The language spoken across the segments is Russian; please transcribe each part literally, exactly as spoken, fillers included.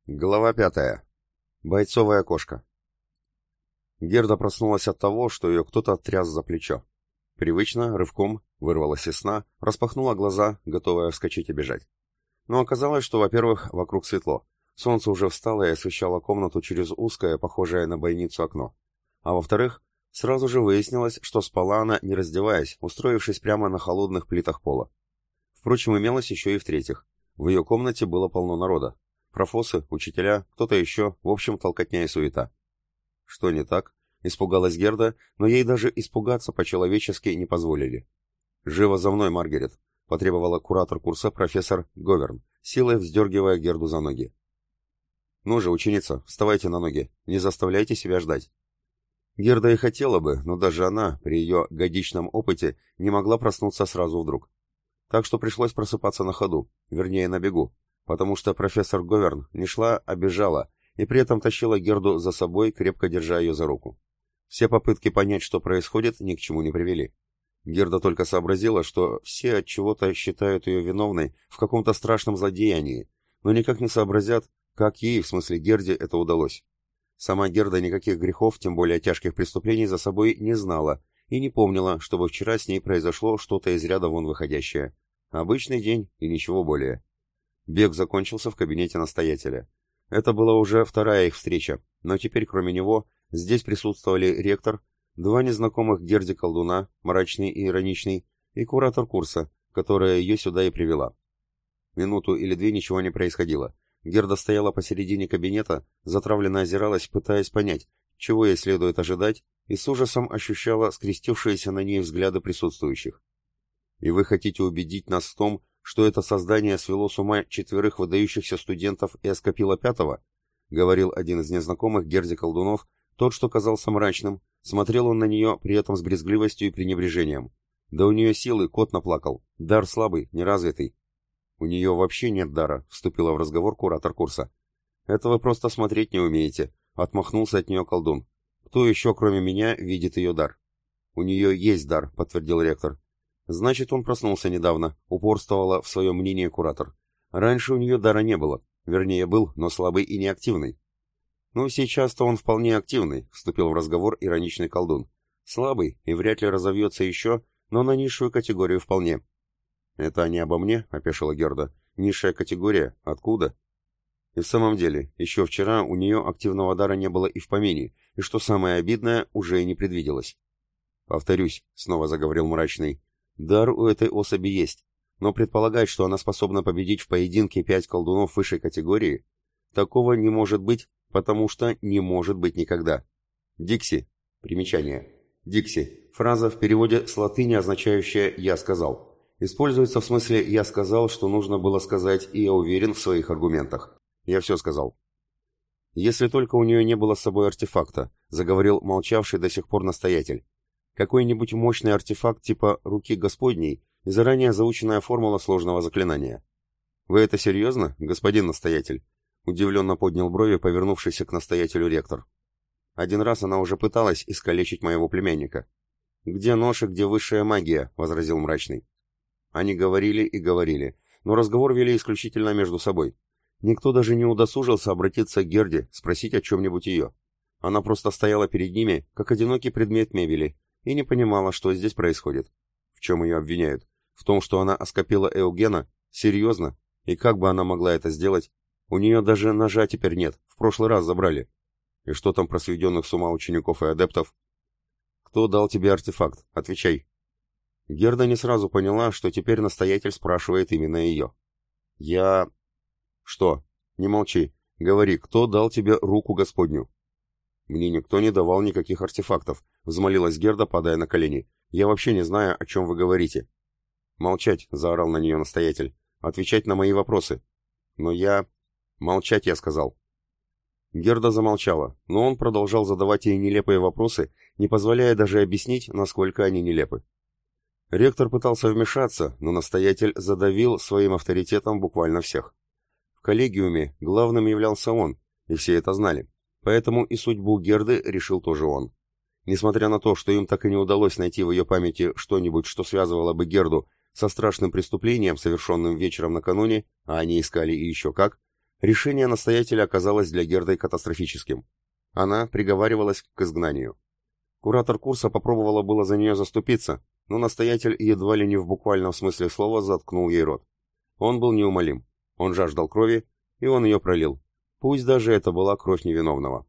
Глава пятая. Бойцовая кошка. Герда проснулась от того, что ее кто-то тряс за плечо. Привычно, рывком, вырвалась из сна, распахнула глаза, готовая вскочить и бежать. Но оказалось, что, во-первых, вокруг светло. Солнце уже встало и освещало комнату через узкое, похожее на бойницу окно. А во-вторых, сразу же выяснилось, что спала она, не раздеваясь, устроившись прямо на холодных плитах пола. Впрочем, имелось еще и в-третьих. В ее комнате было полно народа. Профосы, учителя, кто-то еще, в общем, толкотня и суета. Что не так? Испугалась Герда, но ей даже испугаться по-человечески не позволили. «Живо за мной, Маргарет!» — потребовала куратор курса профессор Говерн, силой вздергивая Герду за ноги. «Ну же, ученица, вставайте на ноги, не заставляйте себя ждать». Герда и хотела бы, но даже она, при ее годичном опыте, не могла проснуться сразу вдруг. Так что пришлось просыпаться на ходу, вернее на бегу, потому что профессор Говерн не шла, а бежала, и при этом тащила Герду за собой, крепко держа ее за руку. Все попытки понять, что происходит, ни к чему не привели. Герда только сообразила, что все от чего-то считают ее виновной в каком-то страшном злодеянии, но никак не сообразят, как ей, в смысле Герде, это удалось. Сама Герда никаких грехов, тем более тяжких преступлений, за собой не знала и не помнила, чтобы вчера с ней произошло что-то из ряда вон выходящее. Обычный день и ничего более. Бег закончился в кабинете настоятеля. Это была уже вторая их встреча, но теперь кроме него здесь присутствовали ректор, два незнакомых Герде колдуна, мрачный и ироничный, и куратор курса, которая ее сюда и привела. Минуту или две ничего не происходило. Герда стояла посередине кабинета, затравленно озиралась, пытаясь понять, чего ей следует ожидать, и с ужасом ощущала скрестившиеся на ней взгляды присутствующих. «И вы хотите убедить нас в том, что это создание свело с ума четверых выдающихся студентов и оскопило пятого?» — говорил один из незнакомых Герде колдунов, тот, что казался мрачным, смотрел он на нее при этом с брезгливостью и пренебрежением. «Да у нее силы, кот наплакал, дар слабый, неразвитый». «У нее вообще нет дара», — вступила в разговор куратор курса. «Это вы просто смотреть не умеете», — отмахнулся от нее колдун. «Кто еще, кроме меня, видит ее дар?» «У нее есть дар», — подтвердил ректор. «Значит, он проснулся недавно», — упорствовала в своем мнении куратор. «Раньше у нее дара не было. Вернее, был, но слабый и неактивный». «Ну, сейчас-то он вполне активный», — вступил в разговор ироничный колдун. «Слабый и вряд ли разовьется еще, но на низшую категорию вполне». «Это не обо мне?» — опешила Герда. «Низшая категория? Откуда?» И в самом деле, еще вчера у нее активного дара не было и в помине, и, что самое обидное, уже и не предвиделось. «Повторюсь», — снова заговорил мрачный, — «дар у этой особи есть, но предполагать, что она способна победить в поединке пять колдунов высшей категории, такого не может быть, потому что не может быть никогда». «Дикси». Примечание. «Дикси» — фраза в переводе с латыни, означающая «я сказал». Используется в смысле «я сказал, что нужно было сказать, и я уверен в своих аргументах». Я все сказал. «Если только у нее не было с собой артефакта», — заговорил молчавший до сих пор настоятель. «Какой-нибудь мощный артефакт типа «Руки Господней» и заранее заученная формула сложного заклинания». «Вы это серьезно, господин настоятель?» — удивленно поднял брови, повернувшийся к настоятелю ректор. «Один раз она уже пыталась искалечить моего племянника». «Где нож и где высшая магия?» — возразил мрачный. Они говорили и говорили, но разговор вели исключительно между собой. Никто даже не удосужился обратиться к Герде, спросить о чем-нибудь ее. Она просто стояла перед ними, как одинокий предмет мебели, и не понимала, что здесь происходит. В чем ее обвиняют? В том, что она оскопила Эугена? Серьезно? И как бы она могла это сделать? У нее даже ножа теперь нет, в прошлый раз забрали. И что там про сведенных с ума учеников и адептов? Кто дал тебе артефакт? Отвечай. Герда не сразу поняла, что теперь настоятель спрашивает именно ее. Я... Что? Не молчи. Говори, кто дал тебе руку Господню? Мне никто не давал никаких артефактов, взмолилась Герда, падая на колени. Я вообще не знаю, о чем вы говорите. Молчать, заорал на нее настоятель. Отвечать на мои вопросы. Но я... Молчать, я сказал. Герда замолчала, но он продолжал задавать ей нелепые вопросы, не позволяя даже объяснить, насколько они нелепы. Ректор пытался вмешаться, но настоятель задавил своим авторитетом буквально всех. В коллегиуме главным являлся он, и все это знали, поэтому и судьбу Герды решил тоже он. Несмотря на то, что им так и не удалось найти в ее памяти что-нибудь, что связывало бы Герду со страшным преступлением, совершенным вечером накануне, а они искали и еще как, Решение настоятеля оказалось для Герды катастрофическим. Она приговаривалась к изгнанию. Куратор курса попробовала было за нее заступиться, но настоятель едва ли не в буквальном смысле слова заткнул ей рот. Он был неумолим. Он жаждал крови, и он ее пролил. Пусть даже это была кровь невиновного.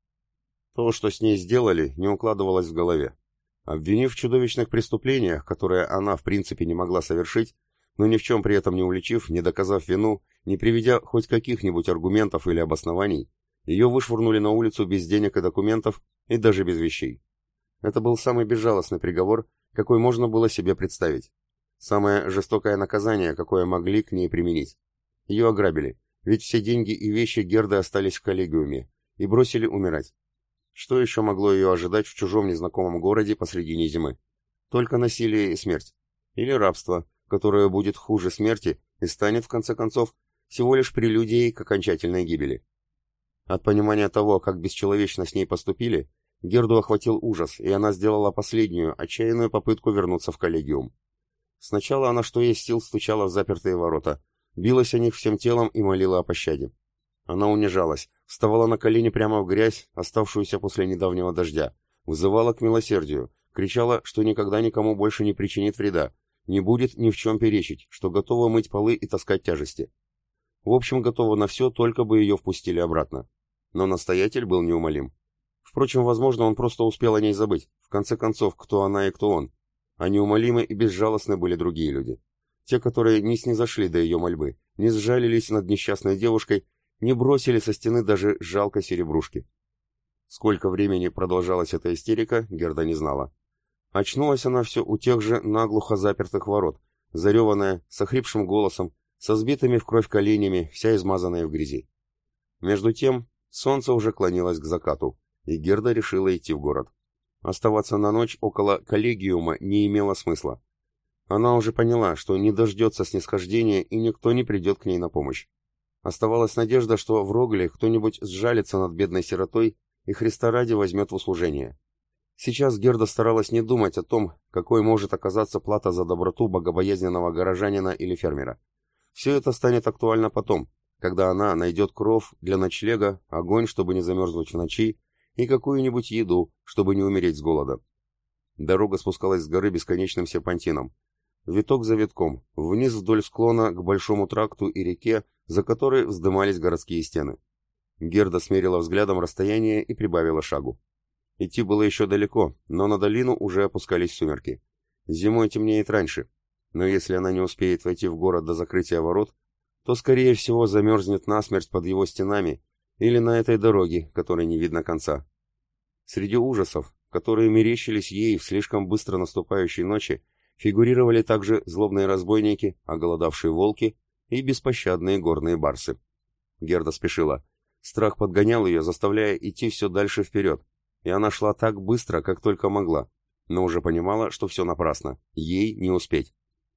То, что с ней сделали, не укладывалось в голове. Обвинив в чудовищных преступлениях, которые она в принципе не могла совершить, но ни в чем при этом не уличив, не доказав вину, не приведя хоть каких-нибудь аргументов или обоснований, ее вышвырнули на улицу без денег и документов, и даже без вещей. Это был самый безжалостный приговор, какой можно было себе представить. Самое жестокое наказание, какое могли к ней применить. Ее ограбили, ведь все деньги и вещи Герды остались в коллегиуме, и бросили умирать. Что еще могло ее ожидать в чужом незнакомом городе посредине зимы? Только насилие и смерть. Или рабство, которое будет хуже смерти и станет, в конце концов, всего лишь прелюдией к окончательной гибели. От понимания того, как бесчеловечно с ней поступили, Герду охватил ужас, и она сделала последнюю, отчаянную попытку вернуться в коллегиум. Сначала она что есть сил стучала в запертые ворота, билась о них всем телом и молила о пощаде. Она унижалась, вставала на колени прямо в грязь, оставшуюся после недавнего дождя, вызывала к милосердию, кричала, что никогда никому больше не причинит вреда, не будет ни в чем перечить, что готова мыть полы и таскать тяжести. В общем, готова на все, только бы ее впустили обратно. Но настоятель был неумолим. Впрочем, возможно, он просто успел о ней забыть. В конце концов, кто она и кто он. А неумолимы и безжалостны были другие люди. Те, которые не снизошли до ее мольбы, не сжалились над несчастной девушкой, не бросили со стены даже жалкой серебрушки. Сколько времени продолжалась эта истерика, Герда не знала. Очнулась она все у тех же наглухо запертых ворот, зареванная, с охрипшим голосом, со сбитыми в кровь коленями, вся измазанная в грязи. Между тем, солнце уже клонилось к закату, и Герда решила идти в город. Оставаться на ночь около коллегиума не имело смысла. Она уже поняла, что не дождется снисхождения и никто не придет к ней на помощь. Оставалась надежда, что в Рогле кто-нибудь сжалится над бедной сиротой и Христа ради возьмет в услужение. Сейчас Герда старалась не думать о том, какой может оказаться плата за доброту богобоязненного горожанина или фермера. Все это станет актуально потом, когда она найдет кров для ночлега, огонь, чтобы не замерзнуть в ночи, и какую-нибудь еду, чтобы не умереть с голода. Дорога спускалась с горы бесконечным серпантином. Виток за витком, вниз вдоль склона к большому тракту и реке, за которой вздымались городские стены. Герда смерила взглядом расстояние и прибавила шагу. Идти было еще далеко, но на долину уже опускались сумерки. Зимой темнеет раньше, но если она не успеет войти в город до закрытия ворот, то, скорее всего, замерзнет насмерть под его стенами или на этой дороге, которой не видно конца. Среди ужасов, которые мерещились ей в слишком быстро наступающей ночи, фигурировали также злобные разбойники, оголодавшие волки и беспощадные горные барсы. Герда спешила. Страх подгонял ее, заставляя идти все дальше вперед, и она шла так быстро, как только могла, но уже понимала, что все напрасно, ей не успеть.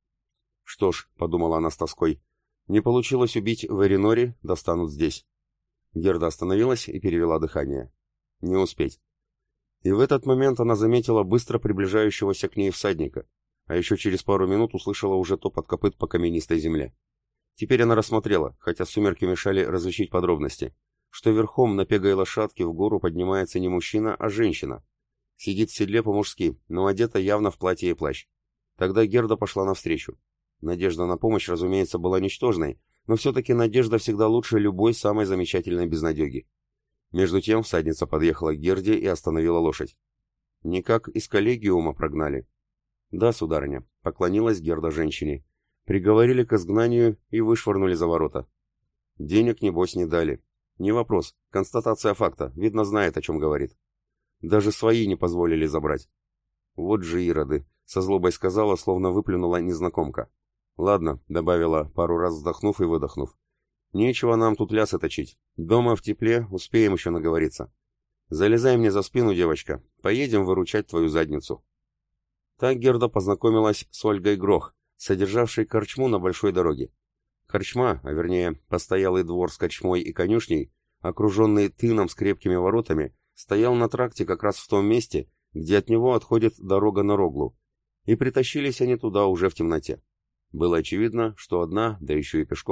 «Что ж», — подумала она с тоской, — «не получилось убить в Эринори, достанут здесь». Герда остановилась и перевела дыхание. «Не успеть». И в этот момент она заметила быстро приближающегося к ней всадника, а еще через пару минут услышала уже топот копыт по каменистой земле. Теперь она рассмотрела, хотя сумерки мешали различить подробности, что верхом на пегой лошадке в гору поднимается не мужчина, а женщина. Сидит в седле по-мужски, но одета явно в платье и плащ. Тогда Герда пошла навстречу. Надежда на помощь, разумеется, была ничтожной, но все-таки надежда всегда лучше любой самой замечательной безнадеги. Между тем всадница подъехала к Герде и остановила лошадь. «Никак из коллегиума прогнали». «Да, сударыня», — поклонилась Герда женщине. «Приговорили к изгнанию и вышвырнули за ворота». «Денег, небось, не дали». «Не вопрос. Констатация факта. Видно, знает, о чем говорит». «Даже свои не позволили забрать». «Вот же ироды», — со злобой сказала, словно выплюнула незнакомка. «Ладно», — добавила, пару раз вздохнув и выдохнув. «Нечего нам тут лясы точить. Дома в тепле успеем еще наговориться. Залезай мне за спину, девочка. Поедем выручать твою задницу». Так Герда познакомилась с Ольгой Грох, содержавшей корчму на большой дороге. Корчма, а вернее, постоялый двор с корчмой и конюшней, окруженный тыном с крепкими воротами, стоял на тракте как раз в том месте, где от него отходит дорога на Роглу, и притащились они туда уже в темноте. Было очевидно, что одна, да еще и пешком,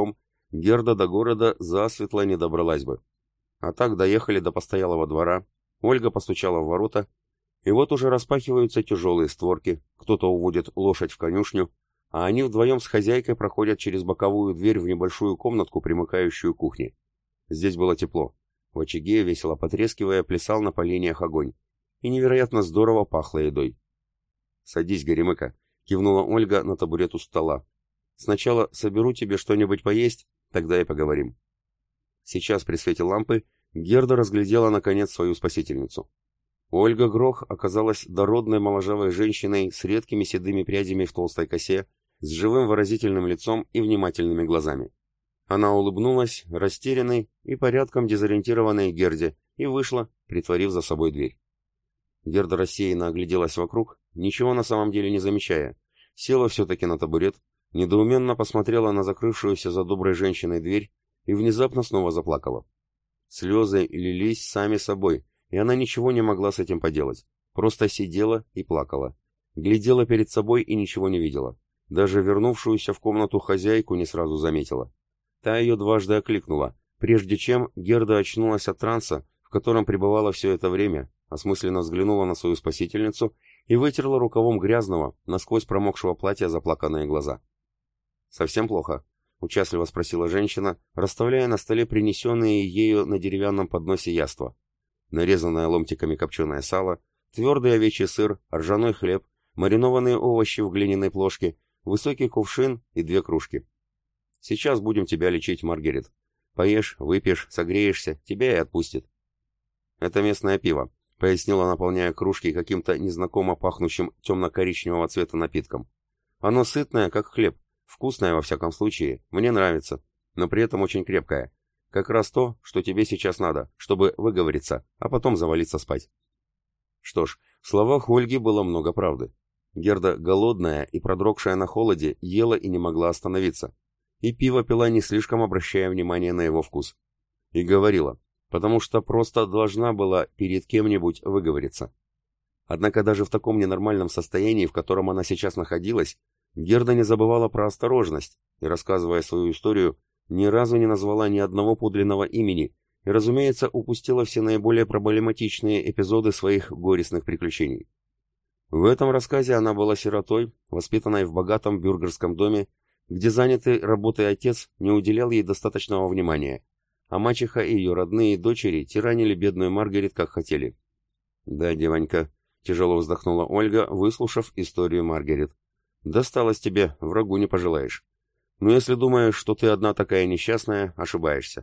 Герда до города засветло не добралась бы. А так доехали до постоялого двора, Ольга постучала в ворота, и вот уже распахиваются тяжелые створки, кто-то уводит лошадь в конюшню, а они вдвоем с хозяйкой проходят через боковую дверь в небольшую комнатку, примыкающую к кухне. Здесь было тепло. В очаге, весело потрескивая, плясал на поленьях огонь. И невероятно здорово пахло едой. «Садись, Горемыка», — кивнула Ольга на табурет у стола. «Сначала соберу тебе что-нибудь поесть, тогда и поговорим». Сейчас при свете лампы Герда разглядела наконец свою спасительницу. Ольга Грох оказалась дородной моложавой женщиной с редкими седыми прядями в толстой косе, с живым выразительным лицом и внимательными глазами. Она улыбнулась растерянной и порядком дезориентированной Герде и вышла, притворив за собой дверь. Герда рассеянно огляделась вокруг, ничего на самом деле не замечая, села все-таки на табурет, недоуменно посмотрела на закрывшуюся за доброй женщиной дверь и внезапно снова заплакала. Слезы лились сами собой, и она ничего не могла с этим поделать, просто сидела и плакала. Глядела перед собой и ничего не видела. Даже вернувшуюся в комнату хозяйку не сразу заметила. Та ее дважды окликнула, прежде чем Герда очнулась от транса, в котором пребывала все это время, осмысленно взглянула на свою спасительницу и вытерла рукавом грязного, насквозь промокшего платья заплаканные глаза. «Совсем плохо?» — участливо спросила женщина, расставляя на столе принесенные ею на деревянном подносе яства. Нарезанное ломтиками копченое сало, твердый овечий сыр, ржаной хлеб, маринованные овощи в глиняной плошке, высокий кувшин и две кружки. «Сейчас будем тебя лечить, Маргарет. Поешь, выпьешь, согреешься, тебя и отпустит». «Это местное пиво», — пояснила, наполняя кружки каким-то незнакомо пахнущим темно-коричневого цвета напитком. «Оно сытное, как хлеб, вкусное во всяком случае, мне нравится, но при этом очень крепкое. Как раз то, что тебе сейчас надо, чтобы выговориться, а потом завалиться спать». Что ж, в словах Ольги было много правды. Герда, голодная и продрогшая на холоде, ела и не могла остановиться. И пиво пила, не слишком обращая внимание на его вкус. И говорила, потому что просто должна была перед кем-нибудь выговориться. Однако даже в таком ненормальном состоянии, в котором она сейчас находилась, Герда не забывала про осторожность и, рассказывая свою историю, ни разу не назвала ни одного подлинного имени и, разумеется, упустила все наиболее проблематичные эпизоды своих горестных приключений. В этом рассказе она была сиротой, воспитанной в богатом бюргерском доме, где занятый работой отец не уделял ей достаточного внимания, а мачеха и ее родные дочери тиранили бедную Маргарет как хотели. «Да, девонька», — тяжело вздохнула Ольга, выслушав историю Маргарет. «Досталось тебе, врагу не пожелаешь. Но если думаешь, что ты одна такая несчастная, ошибаешься».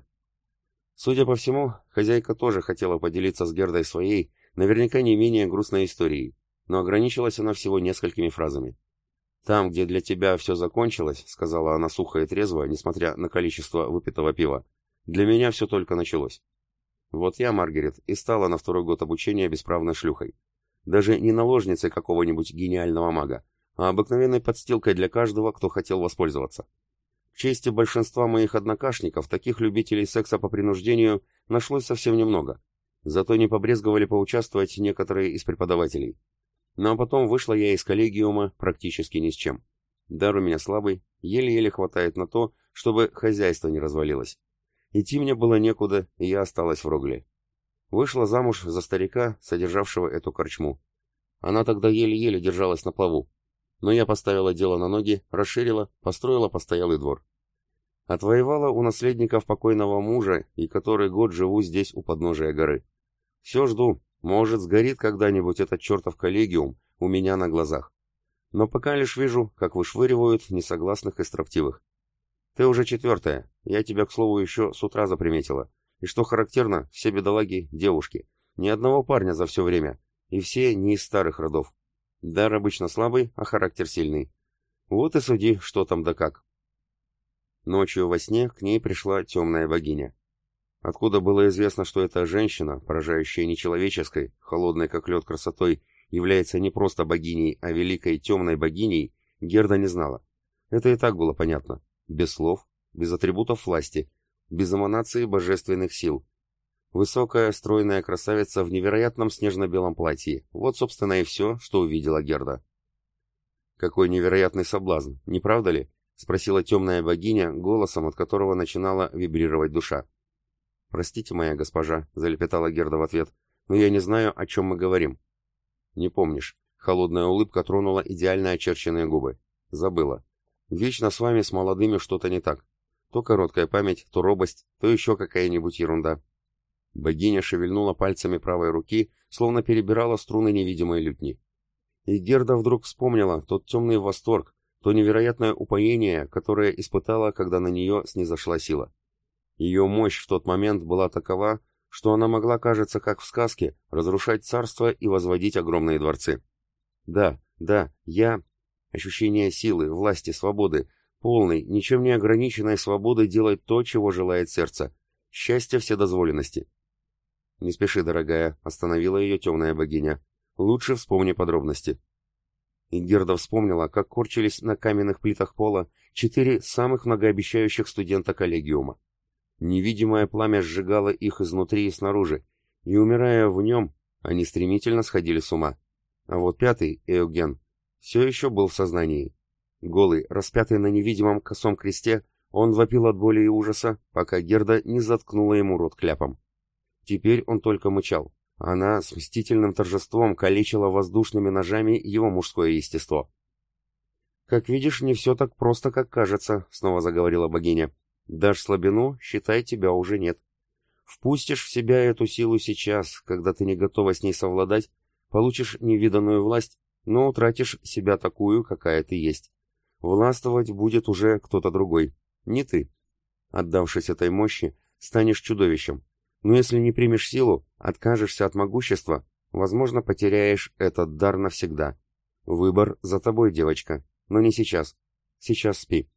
Судя по всему, хозяйка тоже хотела поделиться с Гердой своей, наверняка не менее грустной историей, но ограничилась она всего несколькими фразами. «Там, где для тебя все закончилось», — сказала она сухо и трезво, несмотря на количество выпитого пива, — «для меня все только началось. Вот я, Маргарет, и стала на второй год обучения бесправной шлюхой. Даже не наложницей какого-нибудь гениального мага, а обыкновенной подстилкой для каждого, кто хотел воспользоваться. К чести большинства моих однокашников, таких любителей секса по принуждению нашлось совсем немного. Зато не побрезговали поучаствовать некоторые из преподавателей. Но потом вышла я из коллегиума практически ни с чем. Дар у меня слабый, еле-еле хватает на то, чтобы хозяйство не развалилось. Идти мне было некуда, и я осталась в Рогле. Вышла замуж за старика, содержавшего эту корчму. Она тогда еле-еле держалась на плаву. Но я поставила дело на ноги, расширила, построила постоялый двор. Отвоевала у наследников покойного мужа, и который год живу здесь у подножия горы. Все жду, может, сгорит когда-нибудь этот чертов коллегиум у меня на глазах. Но пока лишь вижу, как вышвыривают несогласных и строптивых. Ты уже четвертая, я тебя, к слову, еще с утра заприметила. И что характерно, все бедолаги — девушки. Ни одного парня за все время, и все не из старых родов. Дар обычно слабый, а характер сильный. Вот и суди, что там да как. Ночью во сне к ней пришла темная богиня. Откуда было известно, что эта женщина, поражающая нечеловеческой, холодной как лед красотой, является не просто богиней, а великой темной богиней, Герда не знала. Это и так было понятно. Без слов, без атрибутов власти, без эманации божественных сил. Высокая, стройная красавица в невероятном снежно-белом платье. Вот, собственно, и все, что увидела Герда. Какой невероятный соблазн, не правда ли? спросила темная богиня, голосом от которого начинала вибрировать душа. «Простите, моя госпожа», — залепетала Герда в ответ, — «но я не знаю, о чем мы говорим». «Не помнишь». Холодная улыбка тронула идеально очерченные губы. «Забыла. Вечно с вами, с молодыми, что-то не так. То короткая память, то робость, то еще какая-нибудь ерунда». Богиня шевельнула пальцами правой руки, словно перебирала струны невидимой лютни. И Герда вдруг вспомнила тот темный восторг, то невероятное упоение, которое испытала, когда на нее снизошла сила. Ее мощь в тот момент была такова, что она могла, кажется, как в сказке, разрушать царства и возводить огромные дворцы. Да, да, я... Ощущение силы, власти, свободы, полной, ничем не ограниченной свободы делать то, чего желает сердце. Счастье вседозволенности. «Не спеши, дорогая», — остановила ее темная богиня. «Лучше вспомни подробности». И Герда вспомнила, как корчились на каменных плитах пола четыре самых многообещающих студента коллегиума. Невидимое пламя сжигало их изнутри и снаружи, и, умирая в нем, они стремительно сходили с ума. А вот пятый, Эуген, все еще был в сознании. Голый, распятый на невидимом косом кресте, он вопил от боли и ужаса, пока Герда не заткнула ему рот кляпом. Теперь он только мычал. Она с мстительным торжеством калечила воздушными ножами его мужское естество. «Как видишь, не все так просто, как кажется», — снова заговорила богиня. «Дашь слабину, считай, тебя уже нет. Впустишь в себя эту силу сейчас, когда ты не готова с ней совладать, получишь невиданную власть, но утратишь себя такую, какая ты есть. Властвовать будет уже кто-то другой, не ты. Отдавшись этой мощи, станешь чудовищем. Но если не примешь силу, откажешься от могущества, возможно, потеряешь этот дар навсегда. Выбор за тобой, девочка, но не сейчас. Сейчас спи».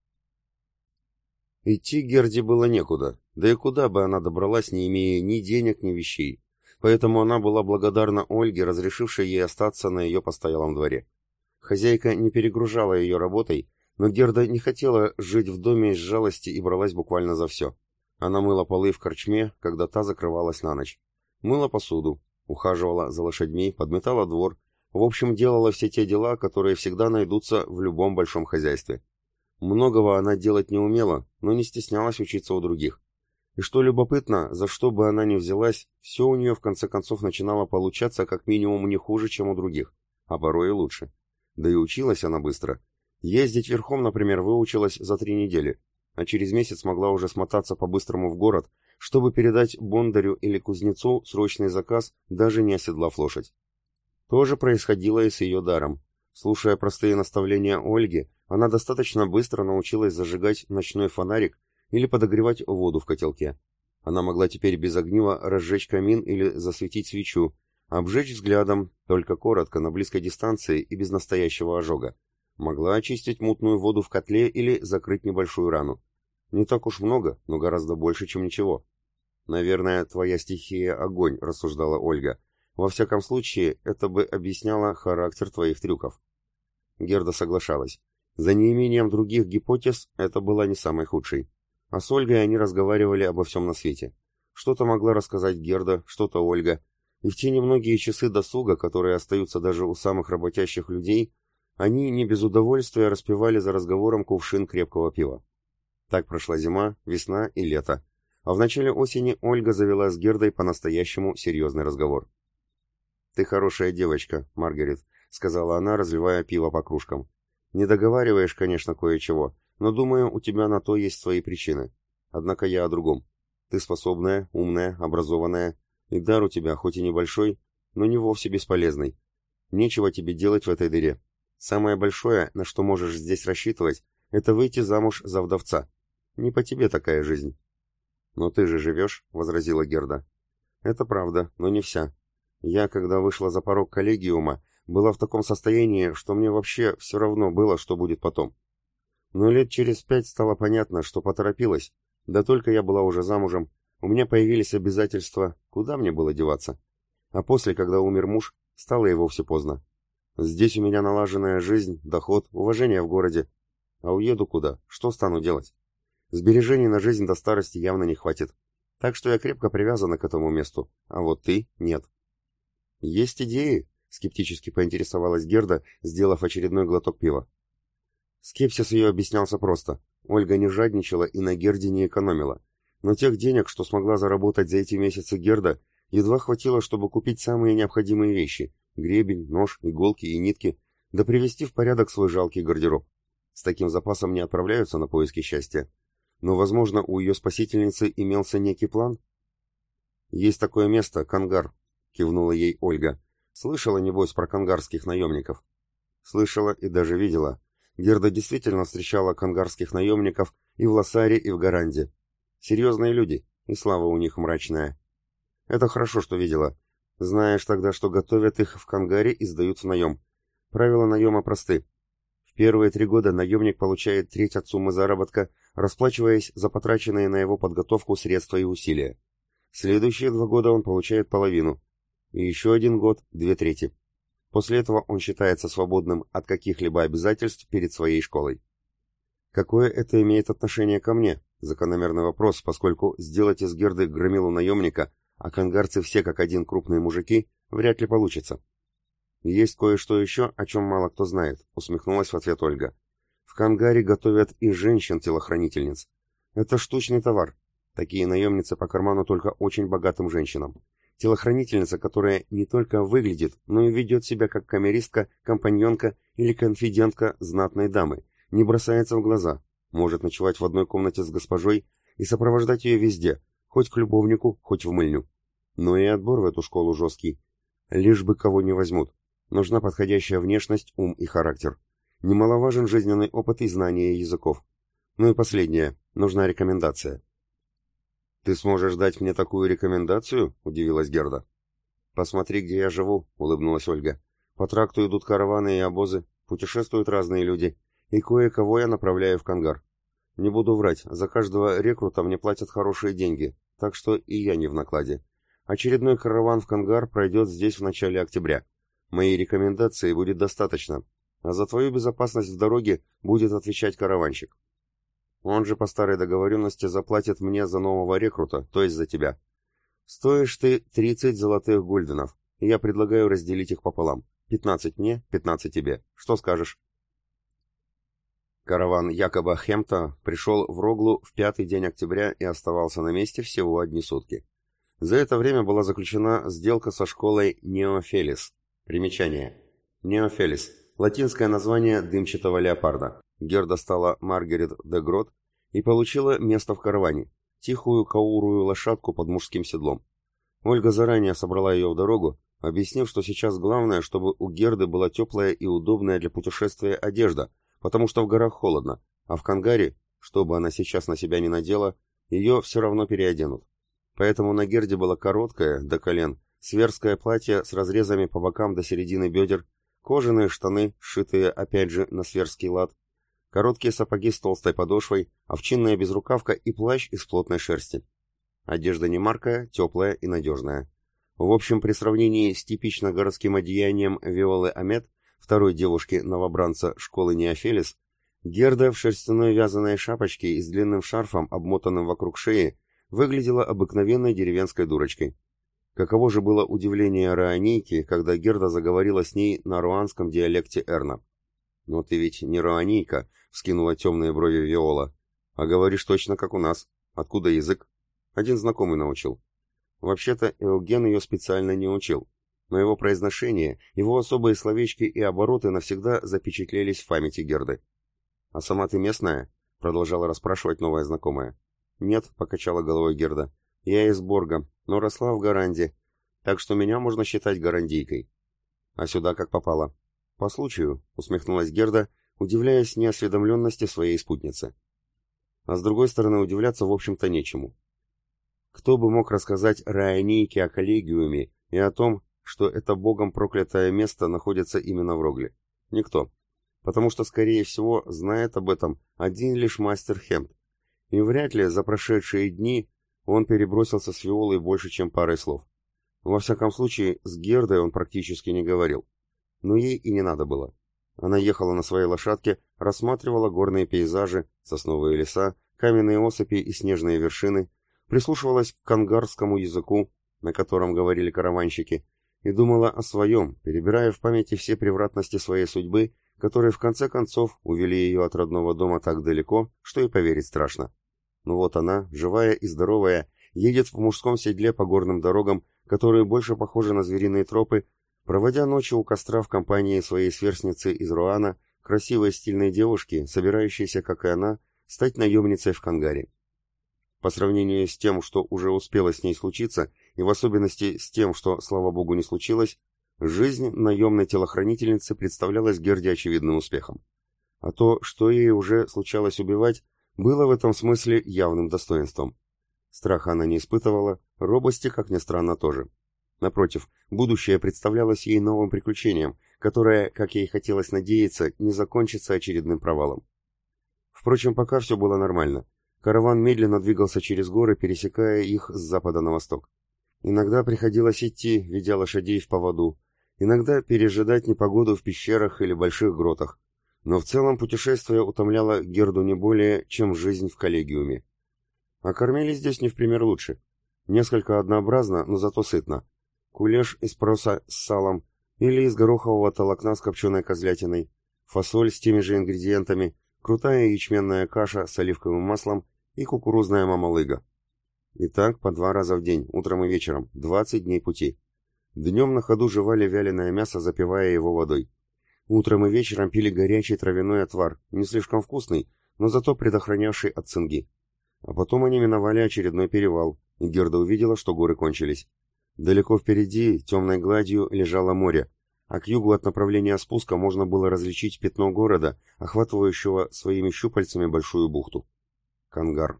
Идти Герде было некуда, да и куда бы она добралась, не имея ни денег, ни вещей. Поэтому она была благодарна Ольге, разрешившей ей остаться на ее постоялом дворе. Хозяйка не перегружала ее работой, но Герда не хотела жить в доме из жалости и бралась буквально за все. Она мыла полы в корчме, когда та закрывалась на ночь. Мыла посуду, ухаживала за лошадьми, подметала двор. В общем, делала все те дела, которые всегда найдутся в любом большом хозяйстве. Многого она делать не умела, но не стеснялась учиться у других. И что любопытно, за что бы она ни взялась, все у нее в конце концов начинало получаться как минимум не хуже, чем у других, а порой и лучше. Да и училась она быстро. Ездить верхом, например, выучилась за три недели, а через месяц могла уже смотаться по-быстрому в город, чтобы передать бондарю или кузнецу срочный заказ, даже не оседлав лошадь. То же происходило и с ее даром. Слушая простые наставления Ольги, она достаточно быстро научилась зажигать ночной фонарик или подогревать воду в котелке. Она могла теперь без огнива разжечь камин или засветить свечу, обжечь взглядом, только коротко, на близкой дистанции и без настоящего ожога. Могла очистить мутную воду в котле или закрыть небольшую рану. Не так уж много, но гораздо больше, чем ничего. «Наверное, твоя стихия — огонь», — рассуждала Ольга. «Во всяком случае, это бы объясняло характер твоих трюков». Герда соглашалась. За неимением других гипотез это была не самой худшей. А с Ольгой они разговаривали обо всем на свете. Что-то могла рассказать Герда, что-то Ольга. И в те немногие часы досуга, которые остаются даже у самых работящих людей, они не без удовольствия распивали за разговором кувшин крепкого пива. Так прошла зима, весна и лето. А в начале осени Ольга завела с Гердой по-настоящему серьезный разговор. «Ты хорошая девочка, Маргарет», — сказала она, разливая пиво по кружкам. «Не договариваешь, конечно, кое-чего, но, думаю, у тебя на то есть свои причины. Однако я о другом. Ты способная, умная, образованная, и дар у тебя, хоть и небольшой, но не вовсе бесполезный. Нечего тебе делать в этой дыре. Самое большое, на что можешь здесь рассчитывать, это выйти замуж за вдовца. Не по тебе такая жизнь». «Но ты же живешь», — возразила Герда. «Это правда, но не вся. Я, когда вышла за порог коллегиума, была в таком состоянии, что мне вообще все равно было, что будет потом. Но лет через пять стало понятно, что поторопилась. Да только я была уже замужем, у меня появились обязательства, куда мне было деваться. А после, когда умер муж, стало и вовсе поздно. Здесь у меня налаженная жизнь, доход, уважение в городе. А уеду куда? Что стану делать? Сбережений на жизнь до старости явно не хватит. Так что я крепко привязана к этому месту, а вот ты — нет». «Есть идеи?» — скептически поинтересовалась Герда, сделав очередной глоток пива. Скепсис ее объяснялся просто. Ольга не жадничала и на Герде не экономила. Но тех денег, что смогла заработать за эти месяцы Герда, едва хватило, чтобы купить самые необходимые вещи – гребень, нож, иголки и нитки, да привести в порядок свой жалкий гардероб. С таким запасом не отправляются на поиски счастья. Но, возможно, у ее спасительницы имелся некий план? «Есть такое место, Кангар», — кивнула ей Ольга. «Слышала, небось, про кангарских наемников?» Слышала и даже видела. Герда действительно встречала кангарских наемников и в Лассаре, и в Гаранде. Серьезные люди, и слава у них мрачная. Это хорошо, что видела. Знаешь тогда, что готовят их в Кангаре и сдают в наем. Правила наема просты. В первые три года наемник получает треть от суммы заработка, расплачиваясь за потраченные на его подготовку средства и усилия. Следующие два года он получает половину, и еще один год – две трети. После этого он считается свободным от каких-либо обязательств перед своей школой. Какое это имеет отношение ко мне? Закономерный вопрос, поскольку сделать из Герды громилу наемника, а кангарцы все как один крупные мужики, вряд ли получится. Есть кое-что еще, о чем мало кто знает, усмехнулась в ответ Ольга. В Кангаре готовят и женщин-телохранительниц. Это штучный товар. Такие наемницы по карману только очень богатым женщинам. Телохранительница, которая не только выглядит, но и ведет себя как камеристка, компаньонка или конфидентка знатной дамы, не бросается в глаза, может ночевать в одной комнате с госпожой и сопровождать ее везде, хоть к любовнику, хоть в мыльню. Но и отбор в эту школу жесткий. Лишь бы кого не возьмут. Нужна подходящая внешность, ум и характер. Немаловажен жизненный опыт и знание языков. Ну и последнее. Нужна рекомендация. «Ты сможешь дать мне такую рекомендацию?» — удивилась Герда. «Посмотри, где я живу», — улыбнулась Ольга. «По тракту идут караваны и обозы, путешествуют разные люди, и кое-кого я направляю в Кангар. Не буду врать, за каждого рекрута мне платят хорошие деньги, так что и я не в накладе. Очередной караван в Кангар пройдет здесь в начале октября. Моей рекомендации будет достаточно, а за твою безопасность в дороге будет отвечать караванщик. Он же по старой договоренности заплатит мне за нового рекрута, то есть за тебя. Стоишь ты тридцать золотых гульденов, и я предлагаю разделить их пополам. пятнадцать мне, пятнадцать тебе. Что скажешь?» Караван Якоба Хемта пришел в Роглу в пятый день октября и оставался на месте всего одни сутки. За это время была заключена сделка со школой Неофелис. Примечание. Неофелис. Латинское название дымчатого леопарда. Герда стала Маргарет де Грот и получила место в караване, тихую каурую лошадку под мужским седлом. Ольга заранее собрала ее в дорогу, объяснив, что сейчас главное, чтобы у Герды была теплая и удобная для путешествия одежда, потому что в горах холодно, а в Кангаре, что бы она сейчас на себя не надела, ее все равно переоденут. Поэтому на Герде было короткое, до колен, сверское платье с разрезами по бокам до середины бедер, кожаные штаны, сшитые опять же на сверский лад, короткие сапоги с толстой подошвой, овчинная безрукавка и плащ из плотной шерсти. Одежда не маркая, теплая и надежная. В общем, при сравнении с типично городским одеянием Виолы Амет, второй девушки-новобранца школы Неофелис, Герда в шерстяной вязаной шапочке и с длинным шарфом, обмотанным вокруг шеи, выглядела обыкновенной деревенской дурочкой. Каково же было удивление Раонейки, когда Герда заговорила с ней на руанском диалекте Эрна. «Но ты ведь не Раонейка», — вскинула темные брови Виола. «А говоришь точно как у нас. Откуда язык?» Один знакомый научил. Вообще-то Эоген ее специально не учил, но его произношение, его особые словечки и обороты навсегда запечатлелись в памяти Герды. «А сама ты местная?» — продолжала расспрашивать новая знакомая. «Нет», — покачала головой Герда. «Я из Борга, но росла в Гаранде, так что меня можно считать гарандийкой». «А сюда как попала?» «По случаю», — усмехнулась Герда, удивляясь неосведомленности своей спутницы. А с другой стороны, удивляться, в общем-то, нечему. Кто бы мог рассказать Раонейке о коллегиуме и о том, что это богом проклятое место находится именно в Рогле? Никто. Потому что, скорее всего, знает об этом один лишь мастер Хемт. И вряд ли за прошедшие дни он перебросился с Виолой больше, чем парой слов. Во всяком случае, с Гердой он практически не говорил. Но ей и не надо было. Она ехала на своей лошадке, рассматривала горные пейзажи, сосновые леса, каменные осыпи и снежные вершины, прислушивалась к кангарскому языку, на котором говорили караванщики, и думала о своем, перебирая в памяти все превратности своей судьбы, которые в конце концов увели ее от родного дома так далеко, что и поверить страшно. Но вот она, живая и здоровая, едет в мужском седле по горным дорогам, которые больше похожи на звериные тропы, проводя ночи у костра в компании своей сверстницы из Руана, красивой стильной девушки, собирающейся, как и она, стать наемницей в Кангаре. По сравнению с тем, что уже успело с ней случиться, и в особенности с тем, что, слава богу, не случилось, жизнь наемной телохранительницы представлялась Герде очевидным успехом. А то, что ей уже случалось убивать, было в этом смысле явным достоинством. Страха она не испытывала, робости, как ни странно, тоже. Напротив, будущее представлялось ей новым приключением, которое, как ей хотелось надеяться, не закончится очередным провалом. Впрочем, пока все было нормально. Караван медленно двигался через горы, пересекая их с запада на восток. Иногда приходилось идти, ведя лошадей в поводу, иногда пережидать непогоду в пещерах или больших гротах. Но в целом путешествие утомляло Герду не более, чем жизнь в коллегиуме. А кормили здесь не в пример лучше. Несколько однообразно, но зато сытно. Кулеш из проса с салом или из горохового толокна с копченой козлятиной, фасоль с теми же ингредиентами, крутая ячменная каша с оливковым маслом и кукурузная мамалыга. И так по два раза в день, утром и вечером, двадцать дней пути. Днем на ходу жевали вяленое мясо, запивая его водой. Утром и вечером пили горячий травяной отвар, не слишком вкусный, но зато предохранявший от цинги. А потом они миновали очередной перевал, и Герда увидела, что горы кончились. Далеко впереди, темной гладью, лежало море, а к югу от направления спуска можно было различить пятно города, охватывающего своими щупальцами большую бухту. Кангар.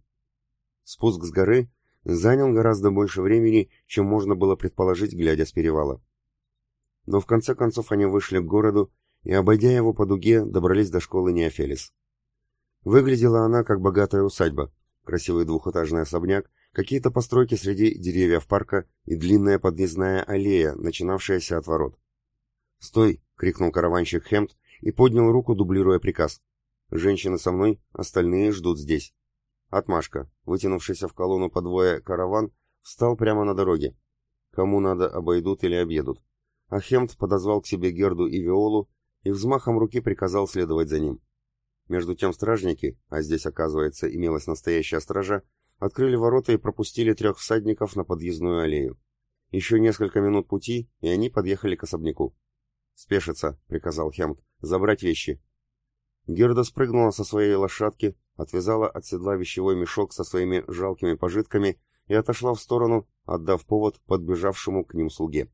Спуск с горы занял гораздо больше времени, чем можно было предположить, глядя с перевала. Но в конце концов они вышли к городу и, обойдя его по дуге, добрались до школы Неофелис. Выглядела она как богатая усадьба, красивый двухэтажный особняк, какие-то постройки среди деревьев парка и длинная подъездная аллея, начинавшаяся от ворот. «Стой!» — крикнул караванщик Хемт и поднял руку, дублируя приказ. «Женщины со мной, остальные ждут здесь». Отмашка, вытянувшийся в колонну по двое караван, встал прямо на дороге. Кому надо, обойдут или объедут. А Хемт подозвал к себе Герду и Виолу и взмахом руки приказал следовать за ним. Между тем стражники, а здесь, оказывается, имелась настоящая стража, открыли ворота и пропустили трех всадников на подъездную аллею. Еще несколько минут пути, и они подъехали к особняку. «Спешиться», — приказал Хемт, — «забрать вещи». Герда спрыгнула со своей лошадки, отвязала от седла вещевой мешок со своими жалкими пожитками и отошла в сторону, отдав повод подбежавшему к ним слуге.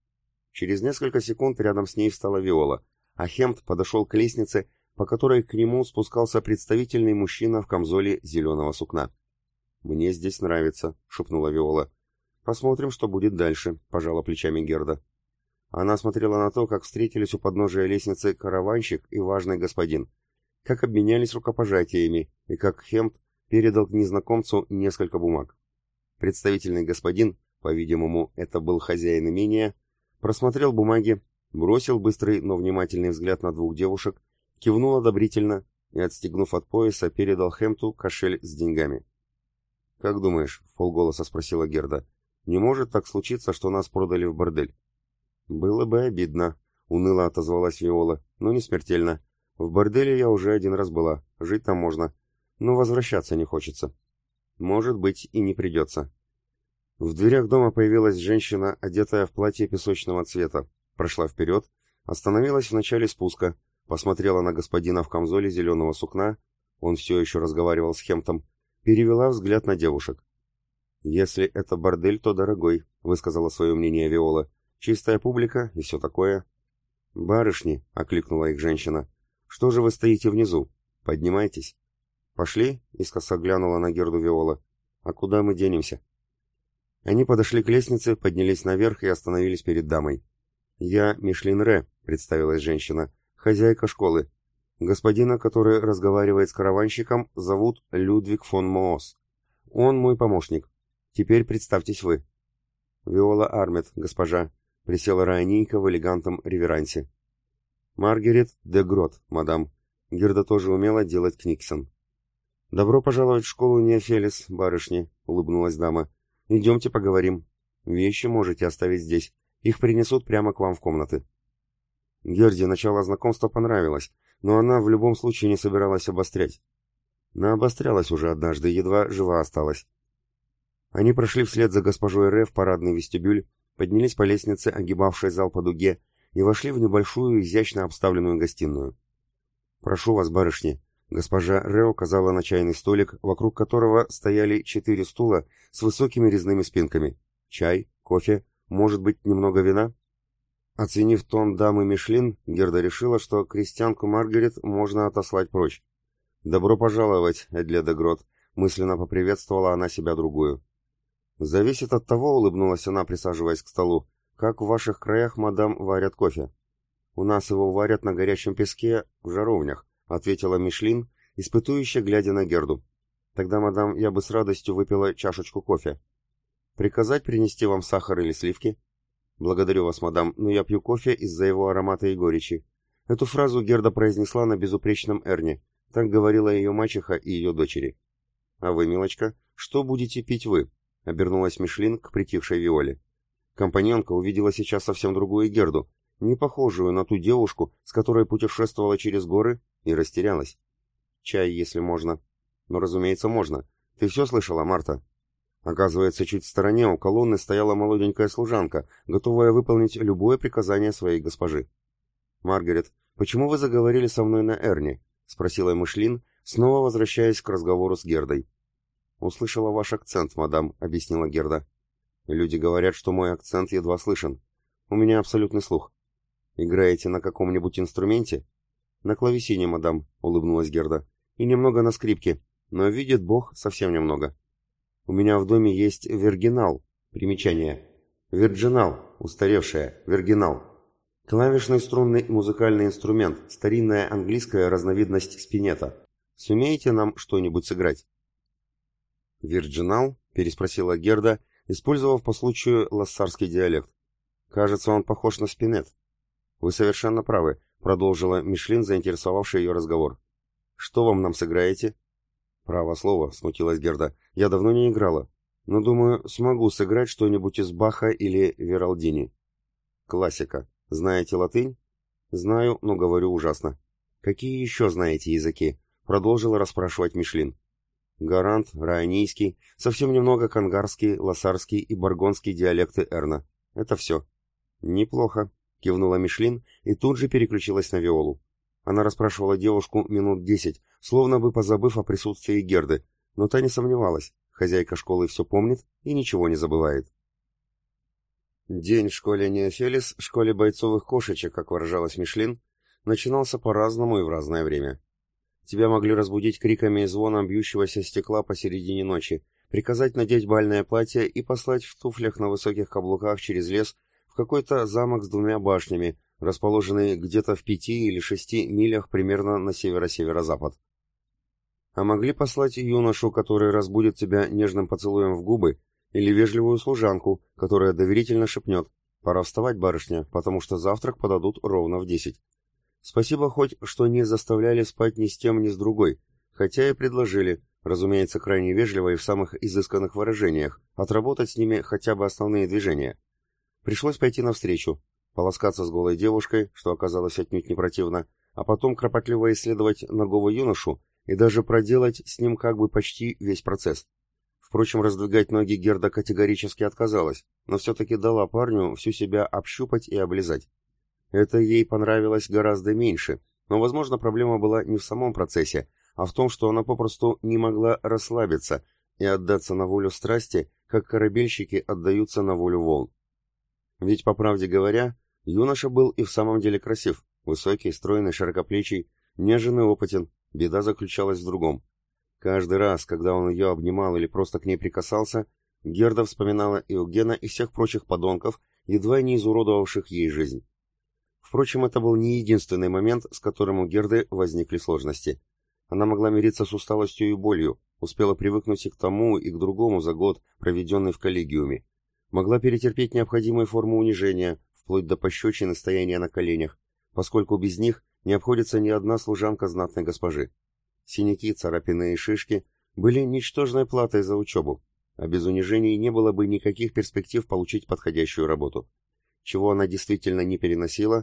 Через несколько секунд рядом с ней встала Виола, а Хемт подошел к лестнице, по которой к нему спускался представительный мужчина в камзоле зеленого сукна. «Мне здесь нравится», — шепнула Виола. «Посмотрим, что будет дальше», — пожала плечами Герда. Она смотрела на то, как встретились у подножия лестницы караванщик и важный господин, как обменялись рукопожатиями и как Хемт передал к незнакомцу несколько бумаг. Представительный господин, по-видимому, это был хозяин имения, просмотрел бумаги, бросил быстрый, но внимательный взгляд на двух девушек, кивнул одобрительно и, отстегнув от пояса, передал Хемту кошель с деньгами. «Как думаешь?» — вполголоса спросила Герда. «Не может так случиться, что нас продали в бордель?» «Было бы обидно», — уныло отозвалась Виола, — «но не смертельно. В борделе я уже один раз была, жить там можно, но возвращаться не хочется. Может быть, и не придется». В дверях дома появилась женщина, одетая в платье песочного цвета, прошла вперед, остановилась в начале спуска, посмотрела на господина в камзоле зеленого сукна, он все еще разговаривал с Хемтом, перевела взгляд на девушек. «Если это бордель, то дорогой», — высказала свое мнение Виола. «Чистая публика и все такое». «Барышни», — окликнула их женщина, — «что же вы стоите внизу? Поднимайтесь». «Пошли?» — искоса глянула на Герду Виола. «А куда мы денемся?» Они подошли к лестнице, поднялись наверх и остановились перед дамой. «Я Мишлин Ре», — представилась женщина, — «хозяйка школы. Господина, который разговаривает с караванщиком, зовут Людвиг фон Моос. Он мой помощник. Теперь представьтесь вы». «Виола Армет, госпожа», — присела Раонийка в элегантном реверансе. «Маргарет де Грот, мадам». Герда тоже умела делать книксон. «Добро пожаловать в школу Неофелис, барышни», — улыбнулась дама. «Идемте поговорим. Вещи можете оставить здесь. Их принесут прямо к вам в комнаты». Герде начало знакомства понравилось, но она в любом случае не собиралась обострять. Наобострялась уже однажды, едва жива осталась. Они прошли вслед за госпожой Ре в парадный вестибюль, поднялись по лестнице, огибавшей зал по дуге, и вошли в небольшую, изящно обставленную гостиную. «Прошу вас, барышни», — госпожа Ре указала на чайный столик, вокруг которого стояли четыре стула с высокими резными спинками. «Чай, кофе, может быть, немного вина?» Оценив тон дамы Мишлин, Герда решила, что крестьянку Маргарет можно отослать прочь. «Добро пожаловать, Эдле де Грот», — мысленно поприветствовала она себя другую. «Зависит от того», — улыбнулась она, присаживаясь к столу, — «как в ваших краях, мадам, варят кофе?» «У нас его варят на горячем песке в жаровнях», — ответила Мишлин, испытующе глядя на Герду. «Тогда, мадам, я бы с радостью выпила чашечку кофе. Приказать принести вам сахар или сливки?» «Благодарю вас, мадам, но я пью кофе из-за его аромата и горечи». Эту фразу Герда произнесла на безупречном эрне. Так говорила ее мачеха и ее дочери. «А вы, милочка, что будете пить вы?» — обернулась Мишлин к притихшей Виоле. Компаньонка увидела сейчас совсем другую Герду, не похожую на ту девушку, с которой путешествовала через горы, и растерялась. «Чай, если можно». «Ну, разумеется, можно. Ты все слышала, Марта?» Оказывается, чуть в стороне у колонны стояла молоденькая служанка, готовая выполнить любое приказание своей госпожи. «Маргарет, почему вы заговорили со мной на Эрне?» — спросила Мишлин, снова возвращаясь к разговору с Гердой. «Услышала ваш акцент, мадам», — объяснила Герда. «Люди говорят, что мой акцент едва слышен. У меня абсолютный слух. Играете на каком-нибудь инструменте?» «На клавесине, мадам», — улыбнулась Герда. «И немного на скрипке, но видит Бог совсем немного. У меня в доме есть виргинал». Примечание. Вирджинал, устаревшая, виргинал. Клавишный струнный музыкальный инструмент, старинная английская разновидность спинета. Сумеете нам что-нибудь сыграть?» «Вирджинал?» — переспросила Герда, использовав по случаю лассарский диалект. «Кажется, он похож на спинет». «Вы совершенно правы», — продолжила Мишлин, заинтересовавший ее разговор. «Что вам нам сыграете?» «Право слово», — смутилась Герда. «Я давно не играла, но, думаю, смогу сыграть что-нибудь из Баха или Вералдини». «Классика. Знаете латынь?» «Знаю, но говорю ужасно». «Какие еще знаете языки?» — продолжила расспрашивать Мишлин. «Гарант, раонийский, совсем немного кангарский, лассарский и баргонский диалекты Эрна. Это все». «Неплохо», — кивнула Мишлин и тут же переключилась на Виолу. Она расспрашивала девушку минут десять, словно бы позабыв о присутствии Герды, но та не сомневалась, хозяйка школы все помнит и ничего не забывает. День в школе Неофелис, школе бойцовых кошечек, как выражалась Мишлин, начинался по-разному и в разное время. Тебя могли разбудить криками и звоном бьющегося стекла посередине ночи, приказать надеть бальное платье и послать в туфлях на высоких каблуках через лес в какой-то замок с двумя башнями, расположенный где-то в пяти или шести милях примерно на северо-северо-запад. А могли послать юношу, который разбудит тебя нежным поцелуем в губы, или вежливую служанку, которая доверительно шепнет: «Пора вставать, барышня, потому что завтрак подадут ровно в десять». Спасибо хоть, что не заставляли спать ни с тем, ни с другой, хотя и предложили, разумеется, крайне вежливо и в самых изысканных выражениях, отработать с ними хотя бы основные движения. Пришлось пойти навстречу, полоскаться с голой девушкой, что оказалось отнюдь не противно, а потом кропотливо исследовать нагого юношу и даже проделать с ним как бы почти весь процесс. Впрочем, раздвигать ноги Герда категорически отказалась, но все-таки дала парню всю себя общупать и облизать. Это ей понравилось гораздо меньше, но, возможно, проблема была не в самом процессе, а в том, что она попросту не могла расслабиться и отдаться на волю страсти, как корабельщики отдаются на волю волн. Ведь, по правде говоря, юноша был и в самом деле красив, высокий, стройный, широкоплечий, нежен и опытен, беда заключалась в другом. Каждый раз, когда он ее обнимал или просто к ней прикасался, Герда вспоминала Иогена и всех прочих подонков, едва не изуродовавших ей жизнь. Впрочем, это был не единственный момент, с которым у Герды возникли сложности. Она могла мириться с усталостью и болью, успела привыкнуть и к тому, и к другому за год, проведенный в коллегиуме. Могла перетерпеть необходимые формы унижения, вплоть до пощечин и стояния на коленях, поскольку без них не обходится ни одна служанка знатной госпожи. Синяки, царапины и шишки были ничтожной платой за учебу, а без унижений не было бы никаких перспектив получить подходящую работу. Чего она действительно не переносила,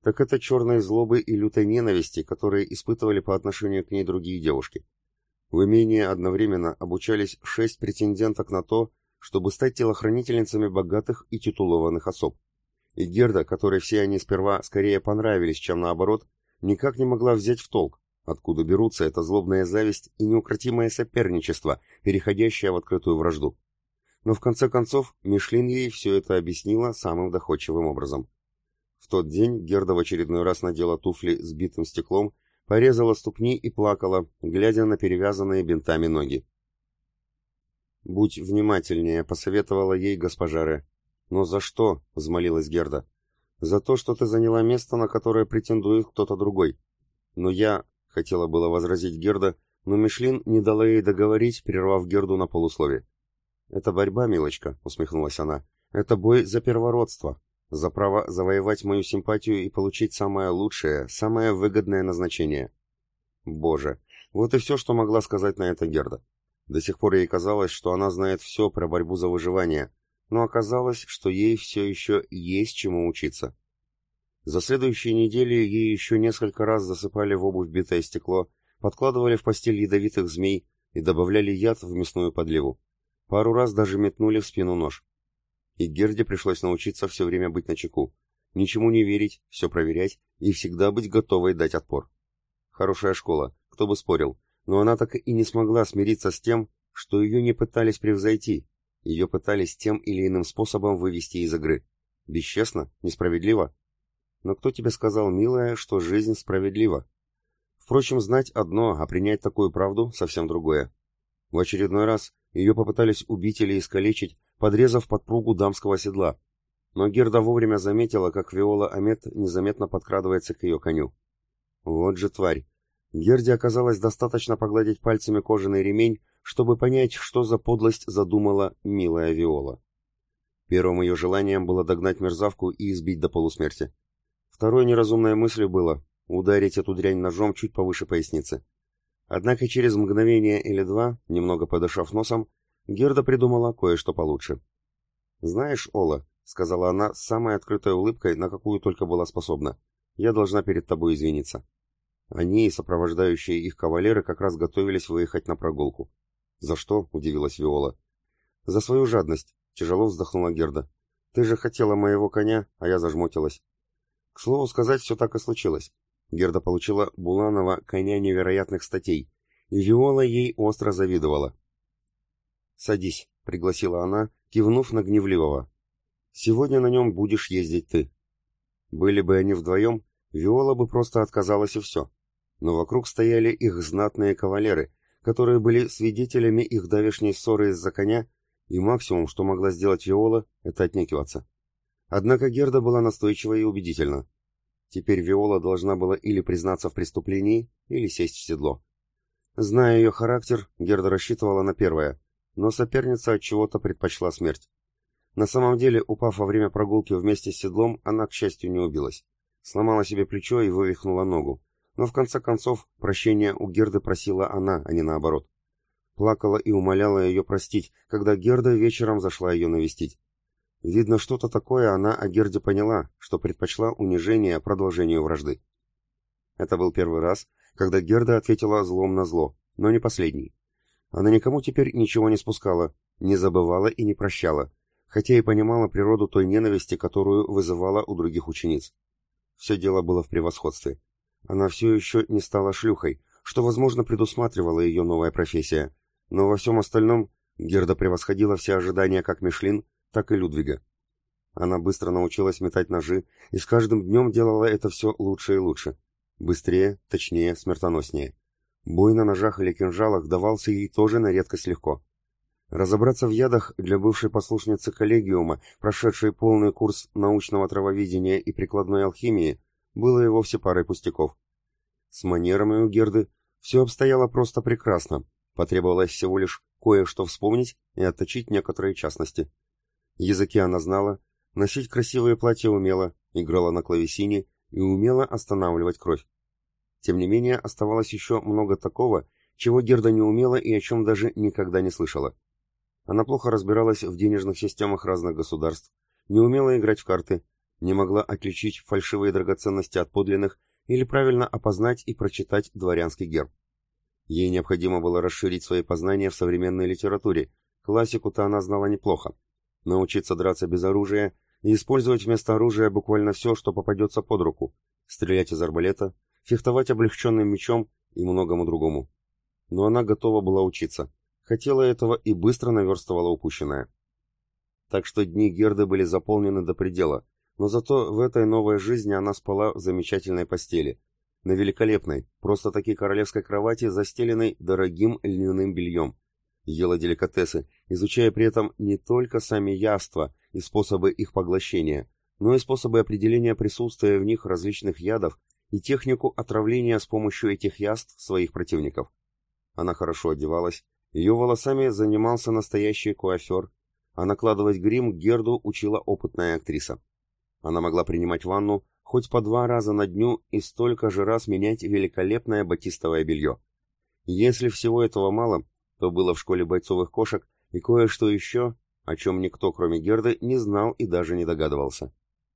так это черной злобы и лютой ненависти, которые испытывали по отношению к ней другие девушки. В имении одновременно обучались шесть претенденток на то, чтобы стать телохранительницами богатых и титулованных особ. И Герда, которой все они сперва скорее понравились, чем наоборот, никак не могла взять в толк, откуда берутся эта злобная зависть и неукротимое соперничество, переходящее в открытую вражду. Но в конце концов Мишлин ей все это объяснила самым доходчивым образом. В тот день Герда в очередной раз надела туфли с битым стеклом, порезала ступни и плакала, глядя на перевязанные бинтами ноги. «Будь внимательнее», — посоветовала ей госпожа Ре. «Но за что?» — взмолилась Герда. «За то, что ты заняла место, на которое претендует кто-то другой. Но я...» — хотела было возразить Герда, но Мишлин не дала ей договорить, прервав Герду на полуслове. «Это борьба, милочка», — усмехнулась она. «Это бой за первородство, за право завоевать мою симпатию и получить самое лучшее, самое выгодное назначение». Боже, вот и все, что могла сказать на это Герда. До сих пор ей казалось, что она знает все про борьбу за выживание, но оказалось, что ей все еще есть чему учиться. За следующие недели ей еще несколько раз засыпали в обувь битое стекло, подкладывали в постель ядовитых змей и добавляли яд в мясную подливу. Пару раз даже метнули в спину нож. И Герде пришлось научиться все время быть начеку, ничему не верить, все проверять и всегда быть готовой дать отпор. Хорошая школа, кто бы спорил, но она так и не смогла смириться с тем, что ее не пытались превзойти, ее пытались тем или иным способом вывести из игры. Бесчестно? Несправедливо? Но кто тебе сказал, милая, что жизнь справедлива? Впрочем, знать одно, а принять такую правду совсем другое. В очередной раз ее попытались убить или искалечить, подрезав подпругу дамского седла. Но Герда вовремя заметила, как Виола Амет незаметно подкрадывается к ее коню. Вот же тварь! Герде оказалось достаточно погладить пальцами кожаный ремень, чтобы понять, что за подлость задумала милая Виола. Первым ее желанием было догнать мерзавку и избить до полусмерти. Второй неразумной мыслью было ударить эту дрянь ножом чуть повыше поясницы. Однако через мгновение или два, немного подышав носом, Герда придумала кое-что получше. «Знаешь, Ола», — сказала она с самой открытой улыбкой, на какую только была способна, — «я должна перед тобой извиниться». Они и сопровождающие их кавалеры как раз готовились выехать на прогулку. «За что?» — удивилась Виола. «За свою жадность», — тяжело вздохнула Герда. «Ты же хотела моего коня, а я зажмотилась». К слову сказать, все так и случилось. Герда получила Буланова коня невероятных статей, и Виола ей остро завидовала. «Садись», — пригласила она, кивнув на Гневливого. «Сегодня на нем будешь ездить ты». Были бы они вдвоем, Виола бы просто отказалась и все. Но вокруг стояли их знатные кавалеры, которые были свидетелями их давешней ссоры из-за коня, и максимум, что могла сделать Виола, это отнекиваться. Однако Герда была настойчива и убедительна. Теперь Виола должна была или признаться в преступлении, или сесть в седло. Зная ее характер, Герда рассчитывала на первое, но соперница от чего-то предпочла смерть. На самом деле, упав во время прогулки вместе с седлом, она, к счастью, не убилась. Сломала себе плечо и вывихнула ногу. Но в конце концов, прощения у Герды просила она, а не наоборот. Плакала и умоляла ее простить, когда Герда вечером зашла ее навестить. Видно, что-то такое она о Герде поняла, что предпочла унижение продолжению вражды. Это был первый раз, когда Герда ответила злом на зло, но не последний. Она никому теперь ничего не спускала, не забывала и не прощала, хотя и понимала природу той ненависти, которую вызывала у других учениц. Все дело было в превосходстве. Она все еще не стала шлюхой, что, возможно, предусматривала ее новая профессия, но во всем остальном Герда превосходила все ожидания как Мишлин, так и Людвига. Она быстро научилась метать ножи, и с каждым днем делала это все лучше и лучше. Быстрее, точнее, смертоноснее. Бой на ножах или кинжалах давался ей тоже на редкость легко. Разобраться в ядах для бывшей послушницы коллегиума, прошедшей полный курс научного травоведения и прикладной алхимии, было и вовсе парой пустяков. С манерами у Герды все обстояло просто прекрасно, потребовалось всего лишь кое-что вспомнить и отточить некоторые частности. Языки она знала, носить красивые платья умела, играла на клавесине и умела останавливать кровь. Тем не менее, оставалось еще много такого, чего Герда не умела и о чем даже никогда не слышала. Она плохо разбиралась в денежных системах разных государств, не умела играть в карты, не могла отличить фальшивые драгоценности от подлинных или правильно опознать и прочитать дворянский герб. Ей необходимо было расширить свои познания в современной литературе, классику-то она знала неплохо, научиться драться без оружия и использовать вместо оружия буквально все, что попадется под руку, стрелять из арбалета, фехтовать облегченным мечом и многому другому. Но она готова была учиться, хотела этого и быстро наверстывала упущенное. Так что дни Герды были заполнены до предела, но зато в этой новой жизни она спала в замечательной постели, на великолепной, просто-таки королевской кровати, застеленной дорогим льняным бельем, ела деликатесы, изучая при этом не только сами яства и способы их поглощения, но и способы определения присутствия в них различных ядов и технику отравления с помощью этих яств своих противников. Она хорошо одевалась, ее волосами занимался настоящий куафер, а накладывать грим Герду учила опытная актриса. Она могла принимать ванну хоть по два раза на дню и столько же раз менять великолепное батистовое белье. Если всего этого мало, то было в школе бойцовых кошек и кое-что еще, о чем никто, кроме Герды, не знал и даже не догадывался.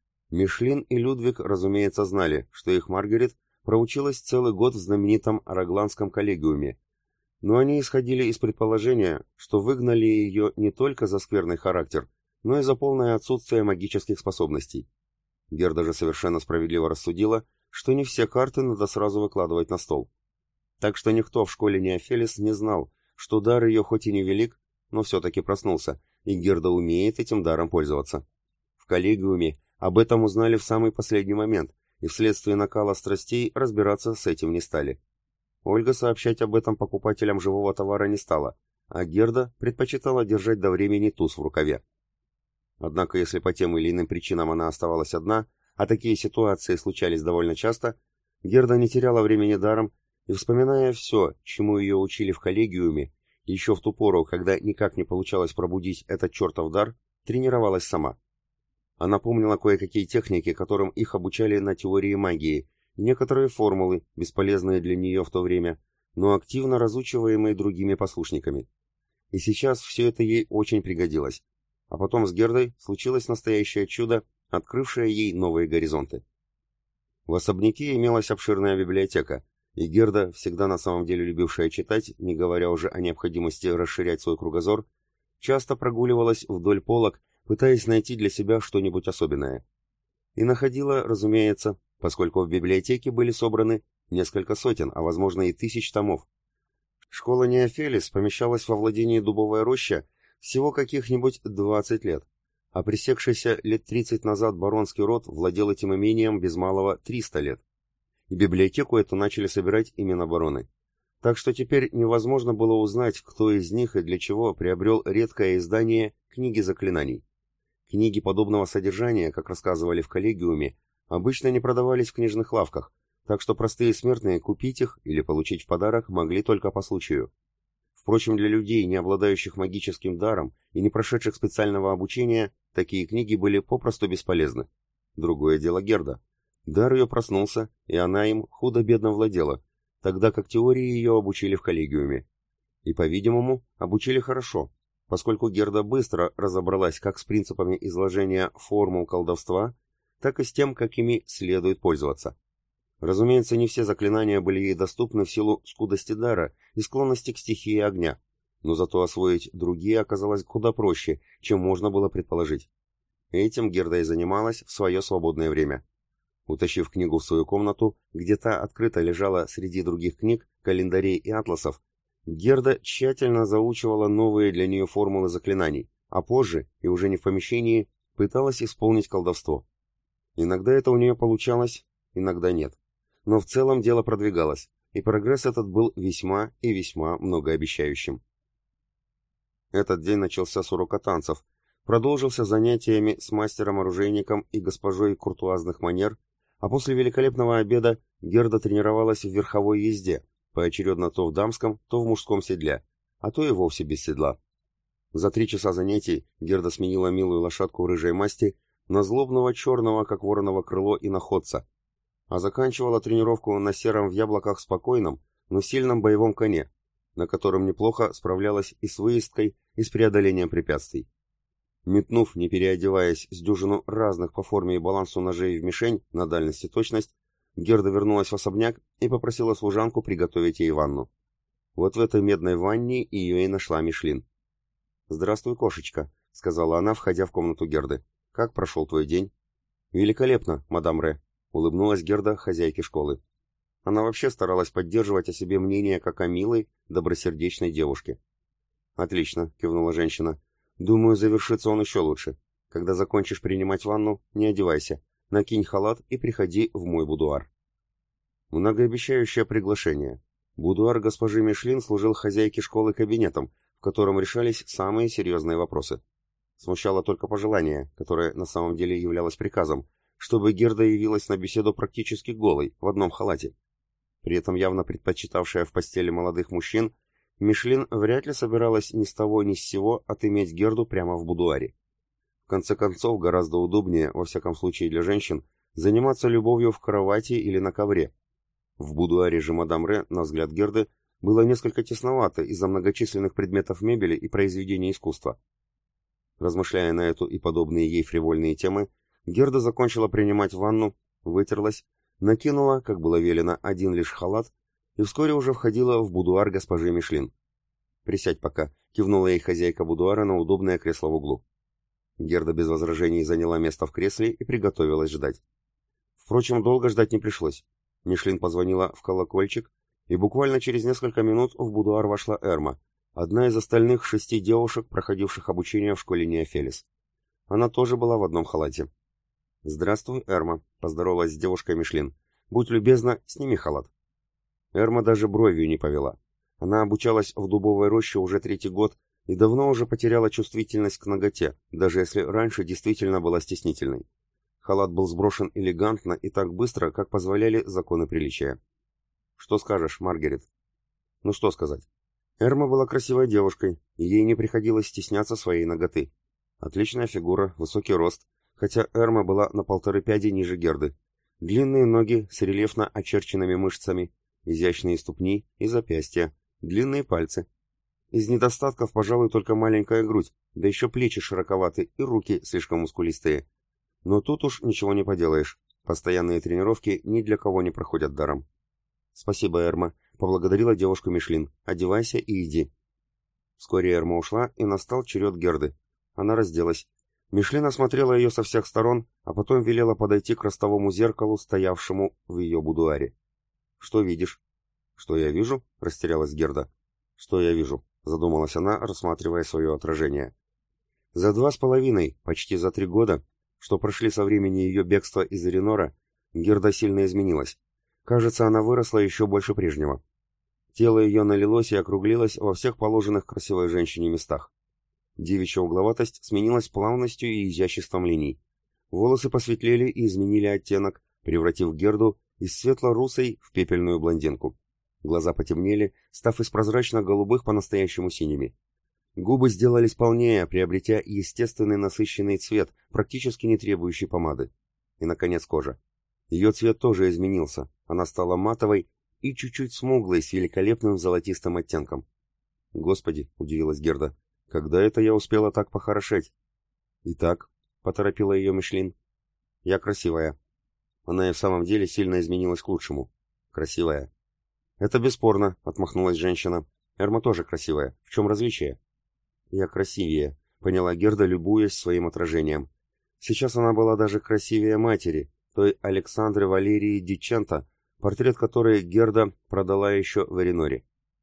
Мишлин и Людвиг, разумеется, знали, что их Маргарет проучилась целый год в знаменитом Арагланском коллегиуме, но они исходили из предположения, что выгнали ее не только за скверный характер, но и за полное отсутствие магических способностей. Герда же совершенно справедливо рассудила, что не все карты надо сразу выкладывать на стол. Так что никто в школе Неофелис не знал, что дар ее хоть и не велик, но все-таки проснулся, и Герда умеет этим даром пользоваться. В коллегиуме об этом узнали в самый последний момент, и вследствие накала страстей разбираться с этим не стали. Ольга сообщать об этом покупателям живого товара не стала, а Герда предпочитала держать до времени туз в рукаве. Однако, если по тем или иным причинам она оставалась одна, а такие ситуации случались довольно часто, Герда не теряла времени даром и, вспоминая все, чему ее учили в коллегиуме, еще в ту пору, когда никак не получалось пробудить этот чертов дар, тренировалась сама. Она помнила кое-какие техники, которым их обучали на теории магии, и некоторые формулы, бесполезные для нее в то время, но активно разучиваемые другими послушниками. И сейчас все это ей очень пригодилось. А потом с Гердой случилось настоящее чудо, открывшее ей новые горизонты. В особняке имелась обширная библиотека, и Герда, всегда на самом деле любившая читать, не говоря уже о необходимости расширять свой кругозор, часто прогуливалась вдоль полок, пытаясь найти для себя что-нибудь особенное. И находила, разумеется, поскольку в библиотеке были собраны несколько сотен, а возможно и тысяч томов. Школа Неофелис помещалась во владении Дубовая роща всего каких-нибудь двадцать лет, а пресекшийся лет тридцать назад баронский род владел этим имением без малого триста лет. И библиотеку эту начали собирать именно бароны. Так что теперь невозможно было узнать, кто из них и для чего приобрел редкое издание «Книги заклинаний». Книги подобного содержания, как рассказывали в коллегиуме, обычно не продавались в книжных лавках, так что простые смертные купить их или получить в подарок могли только по случаю. Впрочем, для людей, не обладающих магическим даром и не прошедших специального обучения, такие книги были попросту бесполезны. Другое дело Герда. Дар ее проснулся, и она им худо-бедно владела, тогда как теории ее обучили в коллегиуме. И, по-видимому, обучили хорошо, поскольку Герда быстро разобралась как с принципами изложения формул колдовства, так и с тем, как ими следует пользоваться. Разумеется, не все заклинания были ей доступны в силу скудости дара и склонности к стихии огня, но зато освоить другие оказалось куда проще, чем можно было предположить. Этим Герда и занималась в свое свободное время. Утащив книгу в свою комнату, где та открыто лежала среди других книг, календарей и атласов, Герда тщательно заучивала новые для нее формулы заклинаний, а позже, и уже не в помещении, пыталась исполнить колдовство. Иногда это у нее получалось, иногда нет. Но в целом дело продвигалось, и прогресс этот был весьма и весьма многообещающим. Этот день начался с урока танцев, продолжился занятиями с мастером-оружейником и госпожой куртуазных манер, а после великолепного обеда Герда тренировалась в верховой езде, поочередно то в дамском, то в мужском седле, а то и вовсе без седла. За три часа занятий Герда сменила милую лошадку рыжей масти на злобного черного, как вороново крыло, иноходца, а заканчивала тренировку на сером в яблоках спокойном, но сильном боевом коне, на котором неплохо справлялась и с выездкой, и с преодолением препятствий. Метнув, не переодеваясь, с дюжину разных по форме и балансу ножей в мишень на дальность и точность, Герда вернулась в особняк и попросила служанку приготовить ей ванну. Вот в этой медной ванне ее и нашла Мишлин. «Здравствуй, кошечка», — сказала она, входя в комнату Герды. «Как прошел твой день?» «Великолепно, мадам Ре», — улыбнулась Герда хозяйке школы. Она вообще старалась поддерживать о себе мнение как о милой, добросердечной девушке. «Отлично», — кивнула женщина. «Думаю, завершится он еще лучше. Когда закончишь принимать ванну, не одевайся, накинь халат и приходи в мой будуар». Многообещающее приглашение. Будуар госпожи Мишлин служил хозяйке школы кабинетом, в котором решались самые серьезные вопросы. Смущало только пожелание, которое на самом деле являлось приказом, чтобы Герда явилась на беседу практически голой, в одном халате. При этом явно предпочитавшая в постели молодых мужчин, Мишлин вряд ли собиралась ни с того ни с сего отыметь Герду прямо в будуаре. В конце концов, гораздо удобнее, во всяком случае для женщин, заниматься любовью в кровати или на ковре. В будуаре же мадам Ре, на взгляд Герды, было несколько тесновато из-за многочисленных предметов мебели и произведений искусства. Размышляя на эту и подобные ей фривольные темы, Герда закончила принимать ванну, вытерлась, накинула, как было велено, один лишь халат и вскоре уже входила в будуар госпожи Мишлин. «Присядь пока», — кивнула ей хозяйка будуара на удобное кресло в углу. Герда без возражений заняла место в кресле и приготовилась ждать. Впрочем, долго ждать не пришлось. Мишлин позвонила в колокольчик, и буквально через несколько минут в будуар вошла Эрма, одна из остальных шести девушек, проходивших обучение в школе Неофелис. Она тоже была в одном халате. «Здравствуй, Эрма», — поздоровалась с девушкой Мишлин. «Будь любезна, сними халат». Эрма даже бровью не повела. Она обучалась в дубовой роще уже третий год и давно уже потеряла чувствительность к наготе, даже если раньше действительно была стеснительной. Халат был сброшен элегантно и так быстро, как позволяли законы приличия. «Что скажешь, Маргарет?» Ну что сказать. Эрма была красивой девушкой, и ей не приходилось стесняться своей наготы. Отличная фигура, высокий рост, хотя Эрма была на полторы пяди ниже Герды. Длинные ноги с рельефно очерченными мышцами, изящные ступни и запястья, длинные пальцы. Из недостатков, пожалуй, только маленькая грудь, да еще плечи широковаты и руки слишком мускулистые. Но тут уж ничего не поделаешь. Постоянные тренировки ни для кого не проходят даром. «Спасибо, Эрма», — поблагодарила девушку Мишлин. «Одевайся и иди». Вскоре Эрма ушла, и настал черед Герды. Она разделась. Мишлин осмотрела ее со всех сторон, а потом велела подойти к ростовому зеркалу, стоявшему в ее будуаре. «Что видишь?» «Что я вижу?» — растерялась Герда. «Что я вижу?» — задумалась она, рассматривая свое отражение. За два с половиной, почти за три года, что прошли со времени ее бегства из Эринора, Герда сильно изменилась. Кажется, она выросла еще больше прежнего. Тело ее налилось и округлилось во всех положенных красивой женщине местах. Девичья угловатость сменилась плавностью и изяществом линий. Волосы посветлели и изменили оттенок, превратив Герду из светло-русой в пепельную блондинку. Глаза потемнели, став из прозрачно-голубых по-настоящему синими. Губы сделались полнее, приобретя естественный насыщенный цвет, практически не требующий помады. И, наконец, кожа. Ее цвет тоже изменился, она стала матовой и чуть-чуть смуглой, с великолепным золотистым оттенком. «Господи!» — удивилась Герда. «Когда это я успела так похорошеть?» «Итак», — поторопила ее Мишлин. «Я красивая». Она и в самом деле сильно изменилась к лучшему. «Красивая». «Это бесспорно», — отмахнулась женщина. «Эрма тоже красивая. В чем различие?» «Я красивее», — поняла Герда, любуясь своим отражением. Сейчас она была даже красивее матери, той Александры Валерии Диченто, портрет которой Герда продала еще в Эриноре.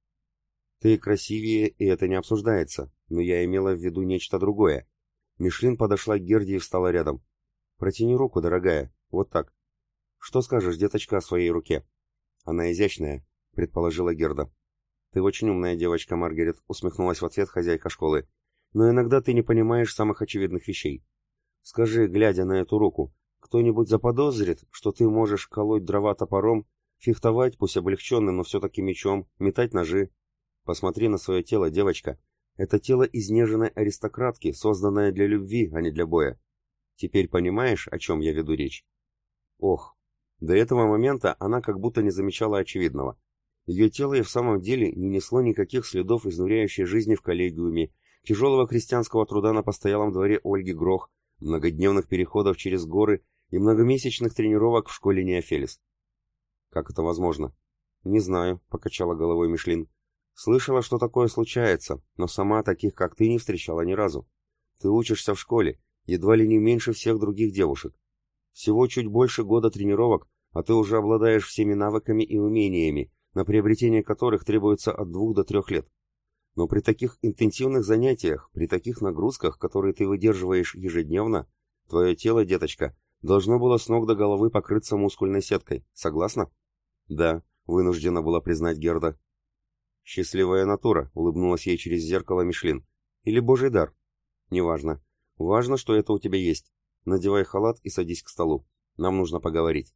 «Ты красивее, и это не обсуждается, но я имела в виду нечто другое». Мишлин подошла к Герде и встала рядом. «Протяни руку, дорогая, вот так. Что скажешь, деточка, о своей руке?» «Она изящная», — предположила Герда. «Ты очень умная девочка, Маргарет», — усмехнулась в ответ хозяйка школы. «Но иногда ты не понимаешь самых очевидных вещей. Скажи, глядя на эту руку, кто-нибудь заподозрит, что ты можешь колоть дрова топором, фехтовать, пусть облегченным, но все-таки мечом, метать ножи? Посмотри на свое тело, девочка. Это тело изнеженной аристократки, созданное для любви, а не для боя. Теперь понимаешь, о чем я веду речь?» Ох, до этого момента она как будто не замечала очевидного. Ее тело и в самом деле не несло никаких следов изнуряющей жизни в коллегиуме, тяжелого крестьянского труда на постоялом дворе Ольги Грох, многодневных переходов через горы и многомесячных тренировок в школе Неофелис. Как это возможно? Не знаю, покачала головой Мишлин. Слышала, что такое случается, но сама таких, как ты, не встречала ни разу. Ты учишься в школе, едва ли не меньше всех других девушек. Всего чуть больше года тренировок, а ты уже обладаешь всеми навыками и умениями, на приобретение которых требуется от двух до трех лет. Но при таких интенсивных занятиях, при таких нагрузках, которые ты выдерживаешь ежедневно, твое тело, деточка, должно было с ног до головы покрыться мускульной сеткой. Согласна? Да, вынуждена была признать Герда. Счастливая натура, улыбнулась ей через зеркало Мишлин. Или божий дар? Неважно. Важно, что это у тебя есть. Надевай халат и садись к столу. Нам нужно поговорить.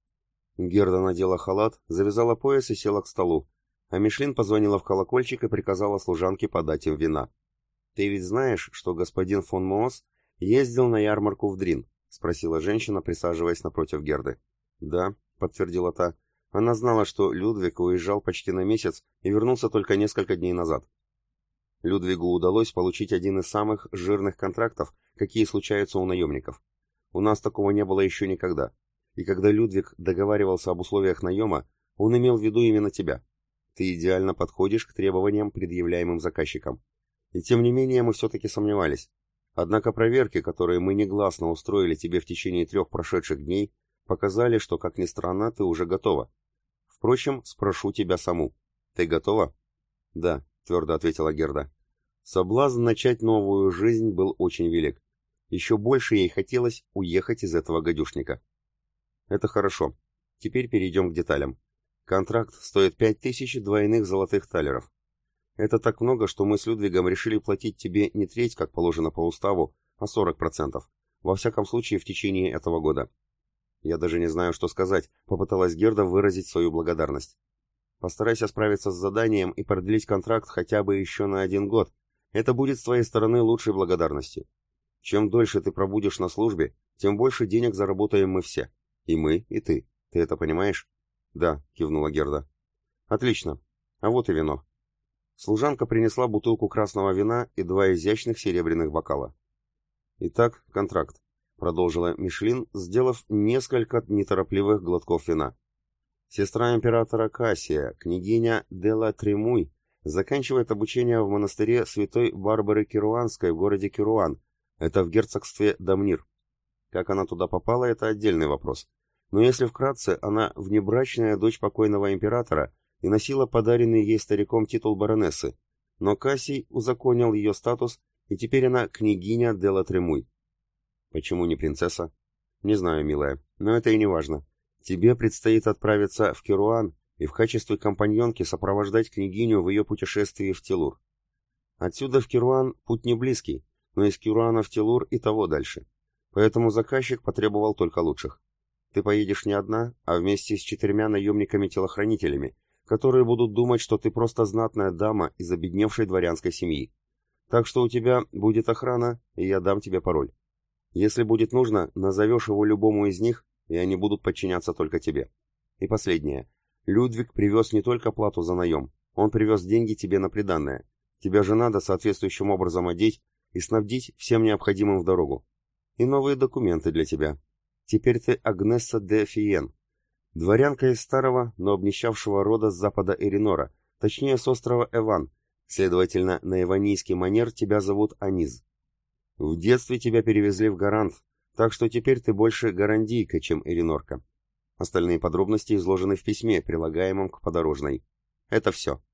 Герда надела халат, завязала пояс и села к столу, а Мишлин позвонила в колокольчик и приказала служанке подать им вина. «Ты ведь знаешь, что господин фон Моос ездил на ярмарку в Дрин?» — спросила женщина, присаживаясь напротив Герды. «Да», — подтвердила та. Она знала, что Людвиг уезжал почти на месяц и вернулся только несколько дней назад. Людвигу удалось получить один из самых жирных контрактов, какие случаются у наемников. У нас такого не было еще никогда. И когда Людвиг договаривался об условиях наема, он имел в виду именно тебя. Ты идеально подходишь к требованиям, предъявляемым заказчикам. И тем не менее мы все-таки сомневались. Однако проверки, которые мы негласно устроили тебе в течение трех прошедших дней, показали, что, как ни странно, ты уже готова. Впрочем, спрошу тебя саму. Ты готова? Да, твердо ответила Герда. Соблазн начать новую жизнь был очень велик. Еще больше ей хотелось уехать из этого гадюшника. Это хорошо. Теперь перейдем к деталям. Контракт стоит пять тысяч двойных золотых талеров. Это так много, что мы с Людвигом решили платить тебе не треть, как положено по уставу, а сорок процентов. Во всяком случае, в течение этого года. Я даже не знаю, что сказать, попыталась Герда выразить свою благодарность. Постарайся справиться с заданием и продлить контракт хотя бы еще на один год. Это будет с твоей стороны лучшей благодарностью. Чем дольше ты пробудешь на службе, тем больше денег заработаем мы все. И мы, и ты. Ты это понимаешь? Да, кивнула Герда. Отлично. А вот и вино. Служанка принесла бутылку красного вина и два изящных серебряных бокала. Итак, контракт, продолжила Мишлин, сделав несколько неторопливых глотков вина. Сестра императора Кассия, княгиня Дела Тремуй, заканчивает обучение в монастыре святой Барбары Керуанской в городе Керуан. Это в герцогстве Дамнир. Как она туда попала, это отдельный вопрос. Но если вкратце, она внебрачная дочь покойного императора и носила подаренный ей стариком титул баронессы, но Кассий узаконил ее статус, и теперь она княгиня Дела Тремуй. Почему не принцесса? Не знаю, милая, но это и не важно. Тебе предстоит отправиться в Керуан и в качестве компаньонки сопровождать княгиню в ее путешествии в Телур. Отсюда в Керуан путь не близкий, но из Керуана в Телур и того дальше. Поэтому заказчик потребовал только лучших. Ты поедешь не одна, а вместе с четырьмя наемниками-телохранителями, которые будут думать, что ты просто знатная дама из обедневшей дворянской семьи. Так что у тебя будет охрана, и я дам тебе пароль. Если будет нужно, назовешь его любому из них, и они будут подчиняться только тебе. И последнее. Людвиг привез не только плату за наем, он привез деньги тебе на приданное. Тебя же надо соответствующим образом одеть и снабдить всем необходимым в дорогу. И новые документы для тебя. Теперь ты Агнесса де Фиен, дворянка из старого, но обнищавшего рода с запада Эринора, точнее с острова Эван, следовательно, на эванийский манер тебя зовут Аниз. В детстве тебя перевезли в Гарант, так что теперь ты больше гарандийка, чем эринорка. Остальные подробности изложены в письме, прилагаемом к подорожной. Это все.